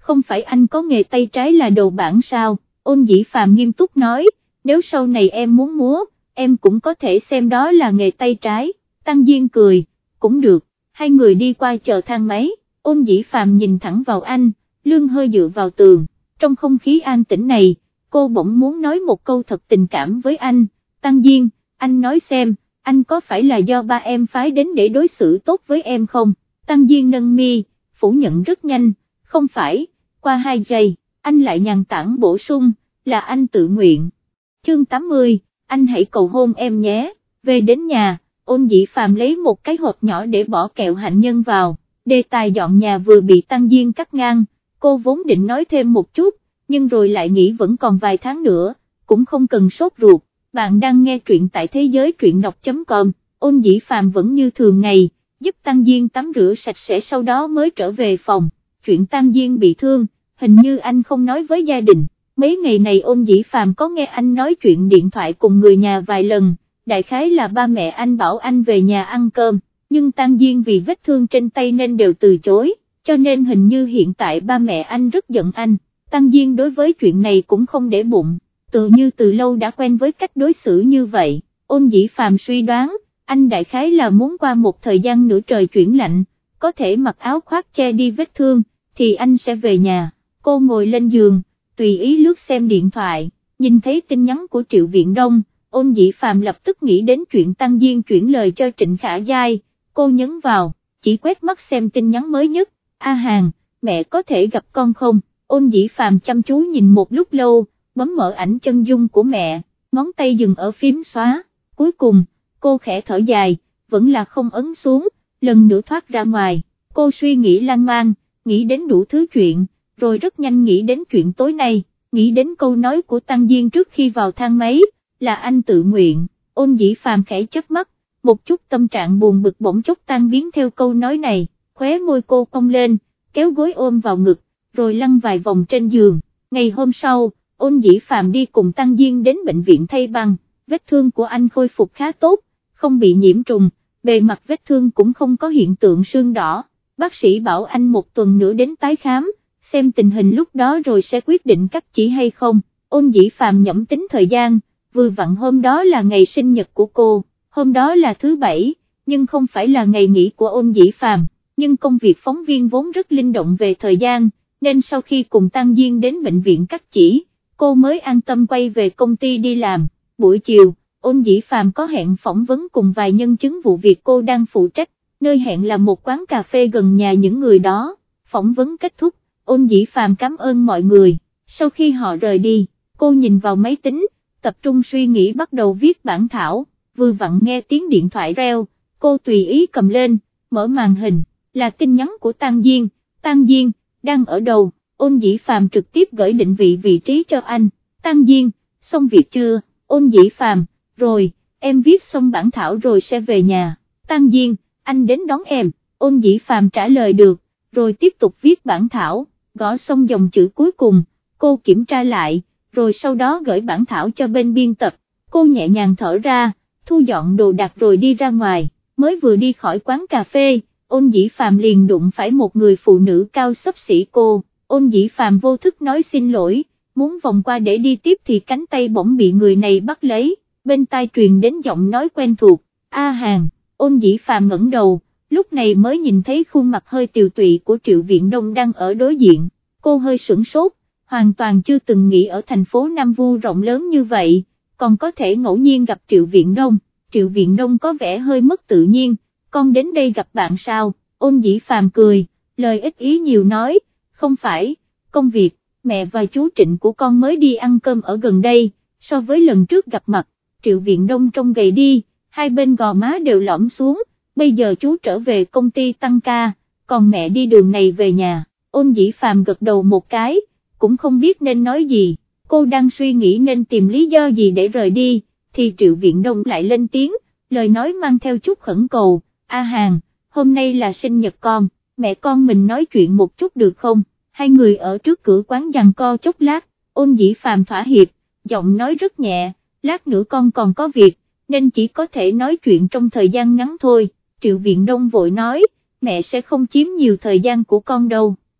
không phải anh có nghề tay trái là đầu bảng sao? Ôn Dĩ Phàm nghiêm túc nói, nếu sau này em muốn múa, em cũng có thể xem đó là nghề tay trái. Tăng Diên cười, cũng được. Hai người đi qua chờ thang máy, Ôn Dĩ Phàm nhìn thẳng vào anh, lưng hơi dựa vào tường, trong không khí an tĩnh này, cô bỗng muốn nói một câu thật tình cảm với anh. Tăng Diên, anh nói xem, anh có phải là do ba em phái đến để đối xử tốt với em không? Tăng Diên nâng mi, phủ nhận rất nhanh, không phải. Qua hai giây, anh lại nhàn tản bổ sung, là anh tự nguyện. Chương tám mươi, anh hãy cầu hôn em nhé. Về đến nhà, Ôn Dĩ Phàm lấy một cái hộp nhỏ để bỏ kẹo hạnh nhân vào, đề tài dọn nhà vừa bị Tăng Diên cắt ngang, cô vốn định nói thêm một chút, nhưng rồi lại nghĩ vẫn còn vài tháng nữa, cũng không cần sốt ruột. Bạn đang nghe truyện tại thế giới truyện đọc.com, Ôn Dĩ Phàm vẫn như thường ngày, giúp Tăng Diên tắm rửa sạch sẽ sau đó mới trở về phòng. Chuyện Tăng Diên bị thương, hình như anh không nói với gia đình, mấy ngày này Ôn Dĩ Phàm có nghe anh nói chuyện điện thoại cùng người nhà vài lần, đại khái là ba mẹ anh bảo anh về nhà ăn cơm, nhưng Tăng Diên vì vết thương trên tay nên đều từ chối, cho nên hình như hiện tại ba mẹ anh rất giận anh. Tăng Diên đối với chuyện này cũng không để bụng, tự như từ lâu đã quen với cách đối xử như vậy. Ôn Dĩ Phàm suy đoán, anh đại khái là muốn qua một thời gian nửa trời chuyển lạnh, có thể mặc áo khoác che đi vết thương, thì anh sẽ về nhà. Cô ngồi lên giường, tùy ý lướt xem điện thoại, nhìn thấy tin nhắn của Triệu Viện Đông, Ôn Dĩ Phàm lập tức nghĩ đến chuyện Tăng Diên chuyển lời cho Trịnh Khả Giai, cô nhấn vào, chỉ quét mắt xem tin nhắn mới nhất. A Hàng, mẹ có thể gặp con không? Ôn Dĩ Phàm chăm chú nhìn một lúc lâu, bấm mở ảnh chân dung của mẹ, ngón tay dừng ở phím xóa, cuối cùng, cô khẽ thở dài, vẫn là không ấn xuống, lần nữa thoát ra ngoài, cô suy nghĩ lan man, nghĩ đến đủ thứ chuyện, rồi rất nhanh nghĩ đến chuyện tối nay, nghĩ đến câu nói của Tăng Diên trước khi vào thang máy, là anh tự nguyện. Ôn Dĩ Phàm khẽ chớp mắt, một chút tâm trạng buồn bực bỗng chốc tan biến theo câu nói này, khóe môi cô cong lên, kéo gối ôm vào ngực, rồi lăn vài vòng trên giường. Ngày hôm sau, Ôn Dĩ Phàm đi cùng Tăng Diên đến bệnh viện thay băng, vết thương của anh khôi phục khá tốt, không bị nhiễm trùng, bề mặt vết thương cũng không có hiện tượng sưng đỏ. Bác sĩ bảo anh một tuần nữa đến tái khám, xem tình hình lúc đó rồi sẽ quyết định cắt chỉ hay không. Ôn Dĩ Phàm nhẩm tính thời gian, vừa vặn hôm đó là ngày sinh nhật của cô, hôm đó là thứ bảy, nhưng không phải là ngày nghỉ của Ôn Dĩ Phàm, nhưng công việc phóng viên vốn rất linh động về thời gian, nên sau khi cùng Tăng Diên đến bệnh viện cắt chỉ, cô mới an tâm quay về công ty đi làm. Buổi chiều, Ôn Dĩ Phàm có hẹn phỏng vấn cùng vài nhân chứng vụ việc cô đang phụ trách, nơi hẹn là một quán cà phê gần nhà những người đó. Phỏng vấn kết thúc, Ôn Dĩ Phàm cảm ơn mọi người, sau khi họ rời đi, cô nhìn vào máy tính, tập trung suy nghĩ bắt đầu viết bản thảo, vừa vặn nghe tiếng điện thoại reo, cô tùy ý cầm lên, mở màn hình, là tin nhắn của Tăng Diên. Tăng Diên, đang ở đâu? Ôn Dĩ Phàm trực tiếp gửi định vị vị trí cho anh. Tăng Diên, xong việc chưa? Ôn Dĩ Phàm, rồi, em viết xong bản thảo rồi sẽ về nhà. Tăng Diên, anh đến đón em. Ôn Dĩ Phàm trả lời được, rồi tiếp tục viết bản thảo, gõ xong dòng chữ cuối cùng, cô kiểm tra lại, rồi sau đó gửi bản thảo cho bên biên tập. Cô nhẹ nhàng thở ra, thu dọn đồ đạc rồi đi ra ngoài, mới vừa đi khỏi quán cà phê, Ôn Dĩ Phàm liền đụng phải một người phụ nữ cao xấp xỉ cô. Ôn Dĩ Phàm vô thức nói xin lỗi, muốn vòng qua để đi tiếp thì cánh tay bỗng bị người này bắt lấy, bên tai truyền đến giọng nói quen thuộc, A Hàng. Ôn Dĩ Phàm ngẩng đầu, lúc này mới nhìn thấy khuôn mặt hơi tiều tụy của Triệu Viện Đông đang ở đối diện, cô hơi sửng sốt, hoàn toàn chưa từng nghĩ ở thành phố Nam Vu rộng lớn như vậy, còn có thể ngẫu nhiên gặp Triệu Viện Đông. Triệu Viện Đông có vẻ hơi mất tự nhiên, con đến đây gặp bạn sao? Ôn Dĩ Phàm cười, lời ít ý nhiều nói, không phải, công việc, mẹ và chú Trịnh của con mới đi ăn cơm ở gần đây, so với lần trước gặp mặt, Triệu Viện Đông trông gầy đi, hai bên gò má đều lõm xuống, bây giờ chú trở về công ty tăng ca, còn mẹ đi đường này về nhà. Ôn Dĩ Phàm gật đầu một cái, cũng không biết nên nói gì, cô đang suy nghĩ nên tìm lý do gì để rời đi, thì Triệu Viện Đông lại lên tiếng, lời nói mang theo chút khẩn cầu, A Hàng, hôm nay là sinh nhật con, mẹ con mình nói chuyện một chút được không? Hai người ở trước cửa quán giằng co chốc lát, Ôn Dĩ Phàm thỏa hiệp, giọng nói rất nhẹ, lát nữa con còn có việc, nên chỉ có thể nói chuyện trong thời gian ngắn thôi. Triệu Viện Đông vội nói, mẹ sẽ không chiếm nhiều thời gian của con đâu,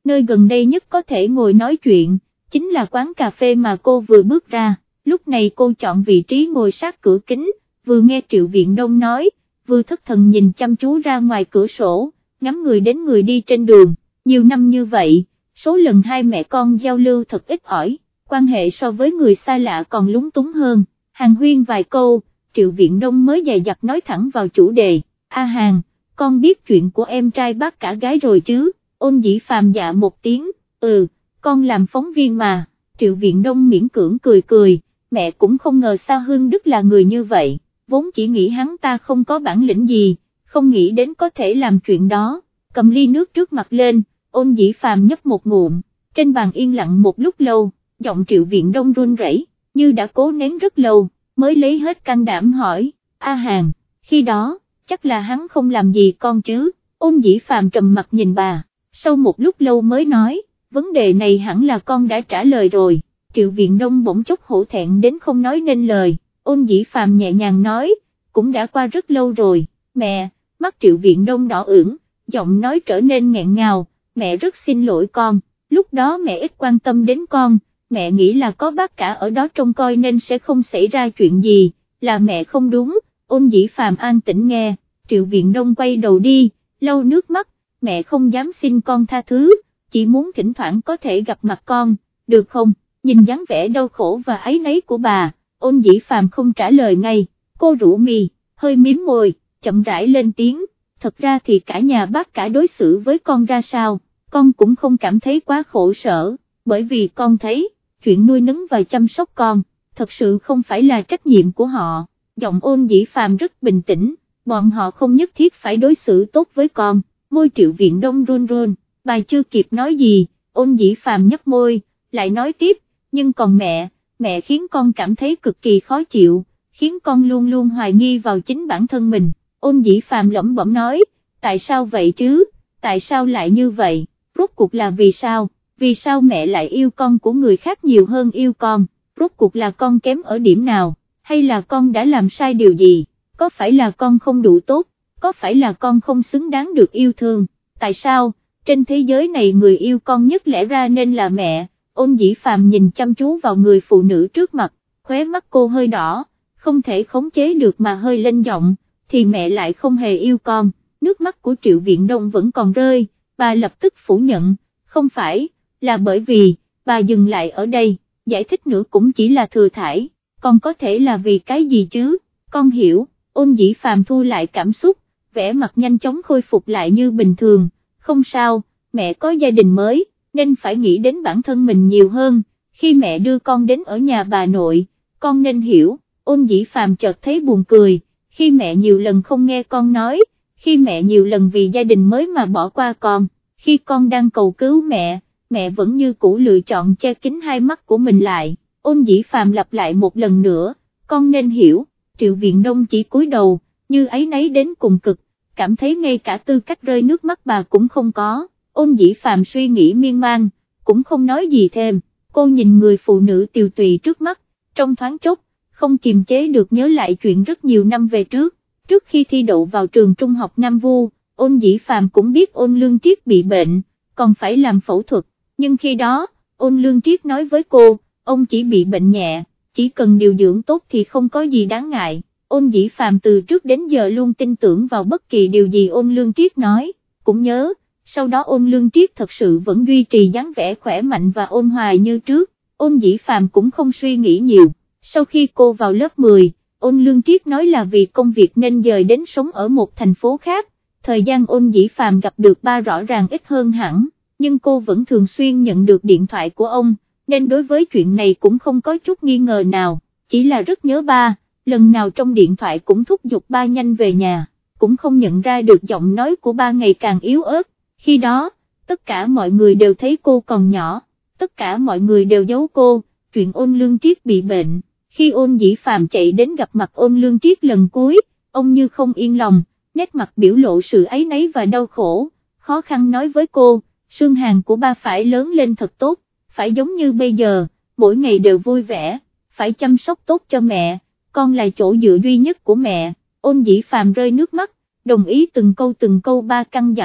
nơi gần đây nhất có thể ngồi nói chuyện, chính là quán cà phê mà cô vừa bước ra. Lúc này cô chọn vị trí ngồi sát cửa kính, vừa nghe Triệu Viện Đông nói, vừa thất thần nhìn chăm chú ra ngoài cửa sổ, ngắm người đến người đi trên đường. Nhiều năm như vậy, số lần hai mẹ con giao lưu thật ít ỏi, quan hệ so với người xa lạ còn lúng túng hơn. Hàn huyên vài câu, Triệu Viện Đông mới dè dặt nói thẳng vào chủ đề. A Hàn, con biết chuyện của em trai bác cả gái rồi chứ? Ôn Dĩ Phàm dạ một tiếng, ừ, con làm phóng viên mà. Triệu Viện Đông miễn cưỡng cười cười, mẹ cũng không ngờ Sa Hương Đức là người như vậy, vốn chỉ nghĩ hắn ta không có bản lĩnh gì, không nghĩ đến có thể làm chuyện đó. Cầm ly nước trước mặt lên, Ôn Dĩ Phàm nhấp một ngụm, trên bàn yên lặng một lúc lâu, giọng Triệu Viện Đông run rẩy, như đã cố nén rất lâu, mới lấy hết can đảm hỏi, A Hàn, khi đó, chắc là hắn không làm gì con chứ? Ôn Dĩ Phàm trầm mặt nhìn bà, sau một lúc lâu mới nói, vấn đề này hẳn là con đã trả lời rồi. Triệu Viện Đông bỗng chốc hổ thẹn đến không nói nên lời. Ôn Dĩ Phàm nhẹ nhàng nói, cũng đã qua rất lâu rồi, mẹ. Mắt Triệu Viện Đông đỏ ửng, giọng nói trở nên nghẹn ngào, mẹ rất xin lỗi con, lúc đó mẹ ít quan tâm đến con, mẹ nghĩ là có bác cả ở đó trông coi nên sẽ không xảy ra chuyện gì, là mẹ không đúng. Ôn Dĩ Phàm an tĩnh nghe, Triệu Viện Đông quay đầu đi, lau nước mắt, mẹ không dám xin con tha thứ, chỉ muốn thỉnh thoảng có thể gặp mặt con, được không? Nhìn dáng vẻ đau khổ và áy náy của bà, Ôn Dĩ Phàm không trả lời ngay, cô rũ mi, hơi miếm môi, chậm rãi lên tiếng, thật ra thì cả nhà bác cả đối xử với con ra sao, con cũng không cảm thấy quá khổ sở, bởi vì con thấy, chuyện nuôi nấng và chăm sóc con, thật sự không phải là trách nhiệm của họ. Giọng Ôn Dĩ Phàm rất bình tĩnh, bọn họ không nhất thiết phải đối xử tốt với con. Môi Triệu Viện Đông run run, bà chưa kịp nói gì, Ôn Dĩ Phàm nhếch môi, lại nói tiếp, nhưng còn mẹ, mẹ khiến con cảm thấy cực kỳ khó chịu, khiến con luôn luôn hoài nghi vào chính bản thân mình. Ôn Dĩ Phàm lẩm bẩm nói, tại sao vậy chứ, tại sao lại như vậy, rốt cuộc là vì sao, vì sao mẹ lại yêu con của người khác nhiều hơn yêu con, rốt cuộc là con kém ở điểm nào, hay là con đã làm sai điều gì, có phải là con không đủ tốt, có phải là con không xứng đáng được yêu thương, tại sao, trên thế giới này người yêu con nhất lẽ ra nên là mẹ. Ôn Dĩ Phàm nhìn chăm chú vào người phụ nữ trước mặt, khóe mắt cô hơi đỏ, không thể khống chế được mà hơi lên giọng, thì mẹ lại không hề yêu con. Nước mắt của Triệu Viện Đông vẫn còn rơi, bà lập tức phủ nhận, không phải, là bởi vì, bà dừng lại ở đây, giải thích nữa cũng chỉ là thừa thãi, còn có thể là vì cái gì chứ, con hiểu. Ôn Dĩ Phàm thu lại cảm xúc, vẻ mặt nhanh chóng khôi phục lại như bình thường, không sao, mẹ có gia đình mới, nên phải nghĩ đến bản thân mình nhiều hơn, khi mẹ đưa con đến ở nhà bà nội, con nên hiểu. Ôn Dĩ Phàm chợt thấy buồn cười, khi mẹ nhiều lần không nghe con nói, khi mẹ nhiều lần vì gia đình mới mà bỏ qua con, khi con đang cầu cứu mẹ, mẹ vẫn như cũ lựa chọn che kín hai mắt của mình lại. Ôn Dĩ Phàm lặp lại một lần nữa, con nên hiểu. Triệu Viện Đông chỉ cúi đầu, như áy náy đến cùng cực, cảm thấy ngay cả tư cách rơi nước mắt bà cũng không có. Ôn Dĩ Phàm suy nghĩ miên man, cũng không nói gì thêm, cô nhìn người phụ nữ tiều tụy trước mắt, trong thoáng chốc, không kiềm chế được nhớ lại chuyện rất nhiều năm về trước. Trước khi thi đậu vào trường trung học Nam Vu, Ôn Dĩ Phàm cũng biết Ôn Lương Triết bị bệnh, còn phải làm phẫu thuật, nhưng khi đó, Ôn Lương Triết nói với cô, ông chỉ bị bệnh nhẹ, chỉ cần điều dưỡng tốt thì không có gì đáng ngại. Ôn Dĩ Phàm từ trước đến giờ luôn tin tưởng vào bất kỳ điều gì Ôn Lương Triết nói, cũng nhớ, sau đó Ôn Lương Triết thật sự vẫn duy trì dáng vẻ khỏe mạnh và ôn hòa như trước. Ôn Dĩ Phàm cũng không suy nghĩ nhiều, sau khi cô vào lớp mười, Ôn Lương Triết nói là vì công việc nên dời đến sống ở một thành phố khác, thời gian Ôn Dĩ Phàm gặp được ba rõ ràng ít hơn hẳn, nhưng cô vẫn thường xuyên nhận được điện thoại của ông, nên đối với chuyện này cũng không có chút nghi ngờ nào, chỉ là rất nhớ ba, lần nào trong điện thoại cũng thúc giục ba nhanh về nhà, cũng không nhận ra được giọng nói của ba ngày càng yếu ớt. Khi đó, tất cả mọi người đều thấy cô còn nhỏ, tất cả mọi người đều giấu cô, chuyện Ôn Lương Triết bị bệnh. Khi Ôn Dĩ Phàm chạy đến gặp mặt Ôn Lương Triết lần cuối, ông như không yên lòng, nét mặt biểu lộ sự áy náy và đau khổ, khó khăn nói với cô, xương hàn của ba phải lớn lên thật tốt, phải giống như bây giờ, mỗi ngày đều vui vẻ, phải chăm sóc tốt cho mẹ, con là chỗ dựa duy nhất của mẹ. Ôn Dĩ Phàm rơi nước mắt, đồng ý từng câu từng câu ba căn dặn.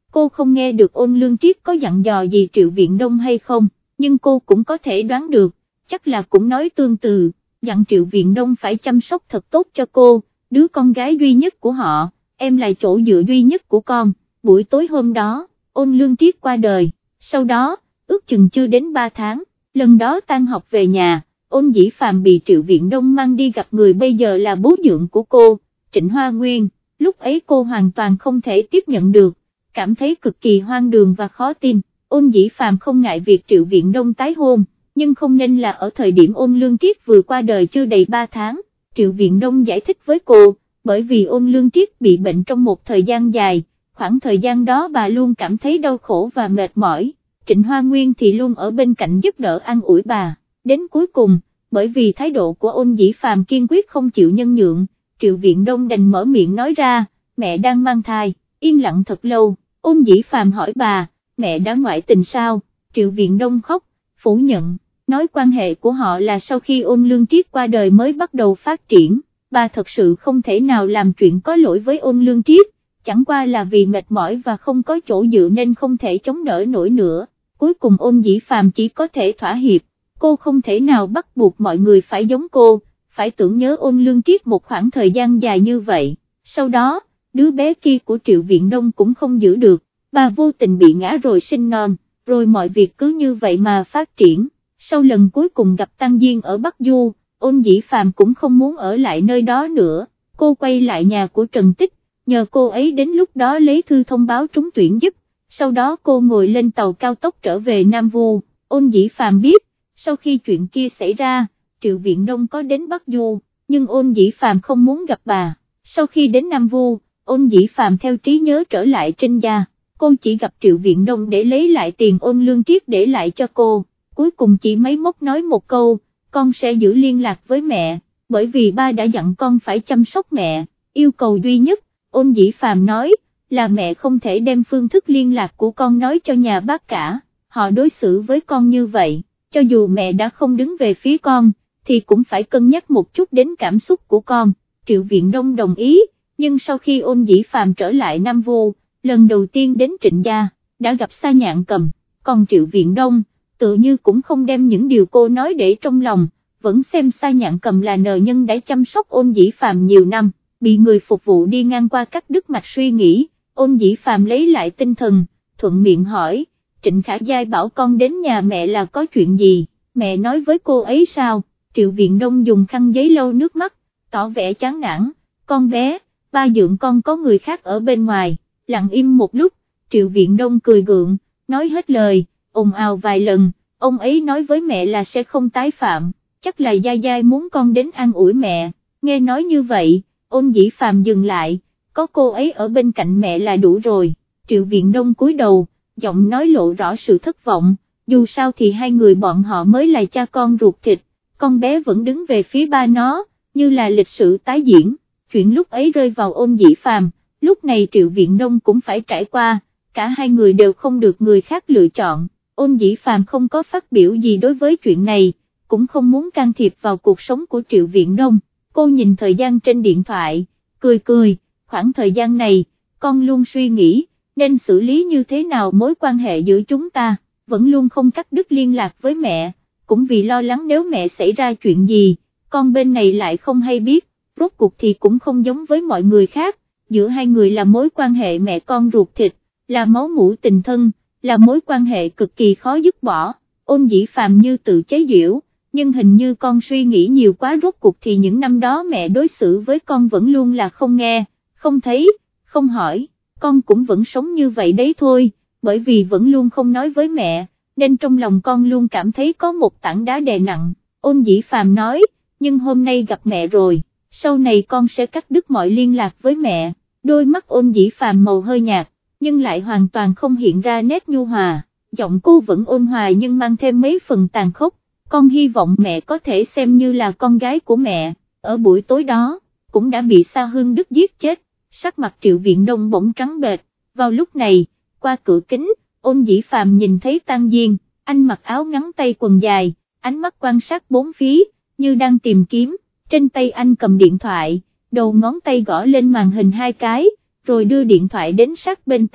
Cô không nghe được Ôn Lương Triết có dặn dò gì Triệu Viện Đông hay không, nhưng cô cũng có thể đoán được, chắc là cũng nói tương tự, dặn Triệu Viện Đông phải chăm sóc thật tốt cho cô, đứa con gái duy nhất của họ, em là chỗ dựa duy nhất của con. Buổi tối hôm đó, Ôn Lương Triết qua đời, sau đó, ước chừng chưa đến ba tháng, lần đó tan học về nhà, Ôn Dĩ Phàm bị Triệu Viện Đông mang đi gặp người bây giờ là bố dượng của cô, Trịnh Hoa Nguyên, lúc ấy cô hoàn toàn không thể tiếp nhận được, cảm thấy cực kỳ hoang đường và khó tin. Ôn Dĩ Phàm không ngại việc Triệu Viện Đông tái hôn, nhưng không nên là ở thời điểm Ôn Lương Triết vừa qua đời chưa đầy ba tháng, Triệu Viện Đông giải thích với cô, bởi vì Ôn Lương Triết bị bệnh trong một thời gian dài, khoảng thời gian đó bà luôn cảm thấy đau khổ và mệt mỏi, Trịnh Hoa Nguyên thì luôn ở bên cạnh giúp đỡ an ủi bà, đến cuối cùng, bởi vì thái độ của Ôn Dĩ Phàm kiên quyết không chịu nhân nhượng, Triệu Viện Đông đành mở miệng nói ra, mẹ đang mang thai. Yên lặng thật lâu, Ôn Dĩ Phàm hỏi bà, mẹ đã ngoại tình sao? Triệu Viện Đông khóc, phủ nhận, nói quan hệ của họ là sau khi Ôn Lương Triết qua đời mới bắt đầu phát triển, bà thật sự không thể nào làm chuyện có lỗi với Ôn Lương Triết, chẳng qua là vì mệt mỏi và không có chỗ dựa nên không thể chống đỡ nổi nữa, cuối cùng Ôn Dĩ Phàm chỉ có thể thỏa hiệp, cô không thể nào bắt buộc mọi người phải giống cô, phải tưởng nhớ Ôn Lương Triết một khoảng thời gian dài như vậy, sau đó, đứa bé kia của Triệu Viện Đông cũng không giữ được, bà vô tình bị ngã rồi sinh non, rồi mọi việc cứ như vậy mà phát triển, sau lần cuối cùng gặp Tăng Diên ở Bắc Du, Ôn Dĩ Phàm cũng không muốn ở lại nơi đó nữa, cô quay lại nhà của Trần Tích, nhờ cô ấy đến lúc đó lấy thư thông báo trúng tuyển giúp, sau đó cô ngồi lên tàu cao tốc trở về Nam Vu. Ôn Dĩ Phàm biết, sau khi chuyện kia xảy ra, Triệu Viện Đông có đến Bắc Du, nhưng Ôn Dĩ Phàm không muốn gặp bà, sau khi đến Nam Vu, Ôn Dĩ Phàm theo trí nhớ trở lại Trinh gia, cô chỉ gặp Triệu Viện Đông để lấy lại tiền Ôn Lương Triết để lại cho cô, cuối cùng chỉ máy móc nói một câu, con sẽ giữ liên lạc với mẹ, bởi vì ba đã dặn con phải chăm sóc mẹ, yêu cầu duy nhất, Ôn Dĩ Phàm nói, là mẹ không thể đem phương thức liên lạc của con nói cho nhà bác cả, họ đối xử với con như vậy, cho dù mẹ đã không đứng về phía con, thì cũng phải cân nhắc một chút đến cảm xúc của con. Triệu Viện Đông đồng ý, nhưng sau khi Ôn Dĩ Phàm trở lại Nam Vu, lần đầu tiên đến Trịnh gia, đã gặp Sa Nhạn Cầm, còn Triệu Viện Đông, tự như cũng không đem những điều cô nói để trong lòng, vẫn xem Sa Nhạn Cầm là nợ nhân đã chăm sóc Ôn Dĩ Phàm nhiều năm, bị người phục vụ đi ngang qua cắt đứt mạch suy nghĩ, Ôn Dĩ Phàm lấy lại tinh thần, thuận miệng hỏi, Trịnh Khả Giai bảo con đến nhà mẹ là có chuyện gì, mẹ nói với cô ấy sao? Triệu Viện Đông dùng khăn giấy lau nước mắt, tỏ vẻ chán nản, con bé, ba dượng con có người khác ở bên ngoài, lặng im một lúc, Triệu Viện Đông cười gượng, nói hết lời, ồn ào vài lần, ông ấy nói với mẹ là sẽ không tái phạm, chắc là Giai Giai muốn con đến an ủi mẹ, nghe nói như vậy, Ôn Dĩ Phàm dừng lại, có cô ấy ở bên cạnh mẹ là đủ rồi, Triệu Viện Đông cúi đầu, giọng nói lộ rõ sự thất vọng, dù sao thì hai người bọn họ mới là cha con ruột thịt, con bé vẫn đứng về phía ba nó, như là lịch sử tái diễn, chuyện lúc ấy rơi vào Ôn Dĩ Phàm, lúc này Triệu Viện Đông cũng phải trải qua, cả hai người đều không được người khác lựa chọn, Ôn Dĩ Phàm không có phát biểu gì đối với chuyện này, cũng không muốn can thiệp vào cuộc sống của Triệu Viện Đông, cô nhìn thời gian trên điện thoại, cười cười, khoảng thời gian này, con luôn suy nghĩ, nên xử lý như thế nào mối quan hệ giữa chúng ta, vẫn luôn không cắt đứt liên lạc với mẹ, cũng vì lo lắng nếu mẹ xảy ra chuyện gì, con bên này lại không hay biết, rốt cuộc thì cũng không giống với mọi người khác, giữa hai người là mối quan hệ mẹ con ruột thịt, là máu mủ tình thân, là mối quan hệ cực kỳ khó dứt bỏ. Ôn Dĩ Phàm như tự chế giễu, nhưng hình như con suy nghĩ nhiều quá, rốt cuộc thì những năm đó mẹ đối xử với con vẫn luôn là không nghe, không thấy, không hỏi, con cũng vẫn sống như vậy đấy thôi, bởi vì vẫn luôn không nói với mẹ, nên trong lòng con luôn cảm thấy có một tảng đá đè nặng. Ôn Dĩ Phàm nói, nhưng hôm nay gặp mẹ rồi, sau này con sẽ cắt đứt mọi liên lạc với mẹ. Đôi mắt Ôn Dĩ Phàm màu hơi nhạt, nhưng lại hoàn toàn không hiện ra nét nhu hòa, giọng cô vẫn ôn hòa nhưng mang thêm mấy phần tàn khốc, con hy vọng mẹ có thể xem như là con gái của mẹ. Ở buổi tối đó, cũng đã bị Sa Hương Đức giết chết, sắc mặt Triệu Viện Đông bỗng trắng bệch, vào lúc này, qua cửa kính, Ôn Dĩ Phàm nhìn thấy Tăng Diên, anh mặc áo ngắn tay quần dài, ánh mắt quan sát bốn phía, như đang tìm kiếm, trên tay anh cầm điện thoại, đầu ngón tay gõ lên màn hình hai cái, rồi đưa điện thoại đến sát bên tai,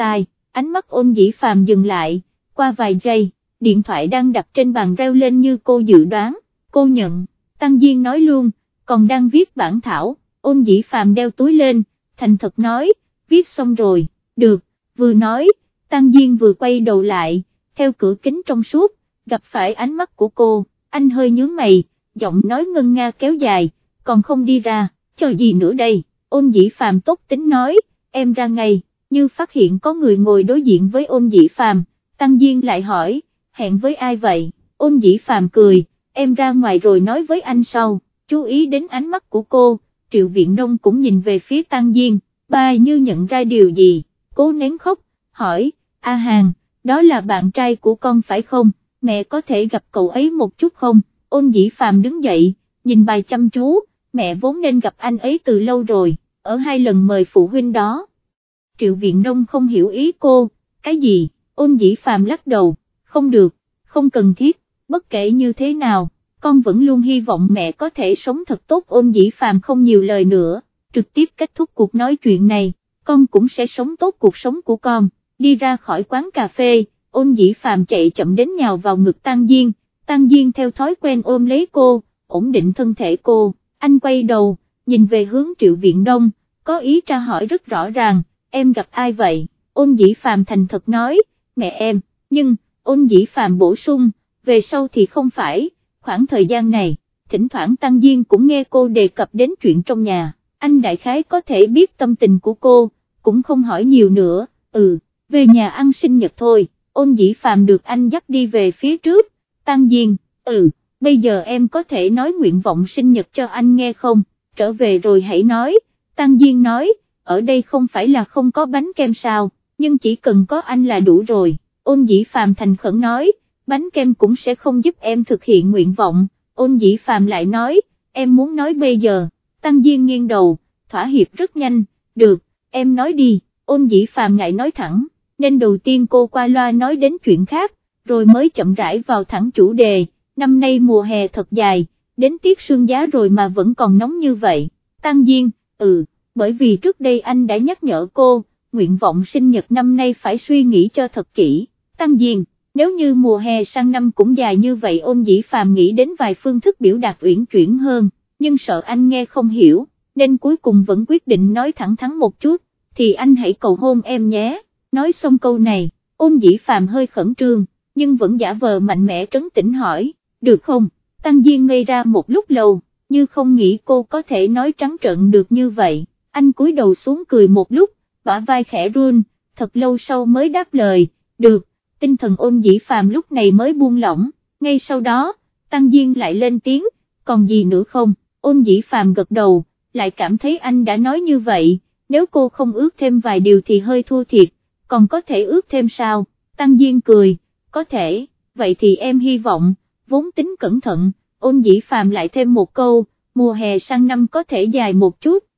ánh mắt Ôn Dĩ Phàm dừng lại, qua vài giây, điện thoại đang đặt trên bàn reo lên như cô dự đoán, cô nhận, Tăng Diên nói luôn, còn đang viết bản thảo, Ôn Dĩ Phàm đeo túi lên, thành thật nói, viết xong rồi, được, vừa nói, Tăng Diên vừa quay đầu lại, theo cửa kính trong suốt, gặp phải ánh mắt của cô, anh hơi nhướng mày, giọng nói ngân nga kéo dài, còn không đi ra, chờ gì nữa đây, Ôn Dĩ Phàm tốt tính nói, em ra ngay, như phát hiện có người ngồi đối diện với Ôn Dĩ Phàm, Tăng Diên lại hỏi, hẹn với ai vậy, Ôn Dĩ Phàm cười, em ra ngoài rồi nói với anh sau, chú ý đến ánh mắt của cô, Triệu Viện Đông cũng nhìn về phía Tăng Diên, ba như nhận ra điều gì, cố nén khóc, hỏi, A Hàn, đó là bạn trai của con phải không, mẹ có thể gặp cậu ấy một chút không, Ôn Dĩ Phàm đứng dậy, nhìn bài chăm chú, mẹ vốn nên gặp anh ấy từ lâu rồi, ở hai lần mời phụ huynh đó. Triệu Viện Đông không hiểu ý cô, cái gì, Ôn Dĩ Phàm lắc đầu, không được, không cần thiết, bất kể như thế nào, con vẫn luôn hy vọng mẹ có thể sống thật tốt. Ôn Dĩ Phàm không nhiều lời nữa, trực tiếp kết thúc cuộc nói chuyện này, con cũng sẽ sống tốt cuộc sống của con, đi ra khỏi quán cà phê, Ôn Dĩ Phàm chạy chậm đến nhào vào ngực Tăng Diên, Tăng Diên theo thói quen ôm lấy cô, ổn định thân thể cô, anh quay đầu, nhìn về hướng Triệu Viện Đông, có ý tra hỏi rất rõ ràng, em gặp ai vậy, Ôn Dĩ Phàm thành thật nói, mẹ em, nhưng, Ôn Dĩ Phàm bổ sung, về sau thì không phải, khoảng thời gian này, thỉnh thoảng Tăng Diên cũng nghe cô đề cập đến chuyện trong nhà, anh đại khái có thể biết tâm tình của cô, cũng không hỏi nhiều nữa, ừ, về nhà ăn sinh nhật thôi, Ôn Dĩ Phàm được anh dắt đi về phía trước, Tăng Diên, ừ, bây giờ em có thể nói nguyện vọng sinh nhật cho anh nghe không, trở về rồi hãy nói, Tăng Diên nói, ở đây không phải là không có bánh kem sao, nhưng chỉ cần có anh là đủ rồi, Ôn Dĩ Phàm thành khẩn nói, bánh kem cũng sẽ không giúp em thực hiện nguyện vọng, Ôn Dĩ Phàm lại nói, em muốn nói bây giờ, Tăng Diên nghiêng đầu, thỏa hiệp rất nhanh, được, em nói đi, Ôn Dĩ Phàm ngại nói thẳng, nên đầu tiên cô qua loa nói đến chuyện khác, rồi mới chậm rãi vào thẳng chủ đề, năm nay mùa hè thật dài, đến tiết sương giá rồi mà vẫn còn nóng như vậy, Tăng Diên, ừ, bởi vì trước đây anh đã nhắc nhở cô, nguyện vọng sinh nhật năm nay phải suy nghĩ cho thật kỹ, Tăng Diên, nếu như mùa hè sang năm cũng dài như vậy. Ôn Dĩ Phàm nghĩ đến vài phương thức biểu đạt uyển chuyển hơn, nhưng sợ anh nghe không hiểu, nên cuối cùng vẫn quyết định nói thẳng thắn một chút, thì anh hãy cầu hôn em nhé, nói xong câu này, Ôn Dĩ Phàm hơi khẩn trương, nhưng vẫn giả vờ mạnh mẽ trấn tĩnh hỏi, được không, Tăng Diên ngây ra một lúc lâu, như không nghĩ cô có thể nói trắng trợn được như vậy, anh cúi đầu xuống cười một lúc, bả vai khẽ run, thật lâu sau mới đáp lời, được, tinh thần Ôn Dĩ Phàm lúc này mới buông lỏng, ngay sau đó, Tăng Diên lại lên tiếng, còn gì nữa không, Ôn Dĩ Phàm gật đầu, lại cảm thấy anh đã nói như vậy, nếu cô không ước thêm vài điều thì hơi thua thiệt, còn có thể ước thêm sao, Tăng Diên cười, có thể, vậy thì em hy vọng, vốn tính cẩn thận, Ôn Dĩ Phàm lại thêm một câu, mùa hè sang năm có thể dài một chút,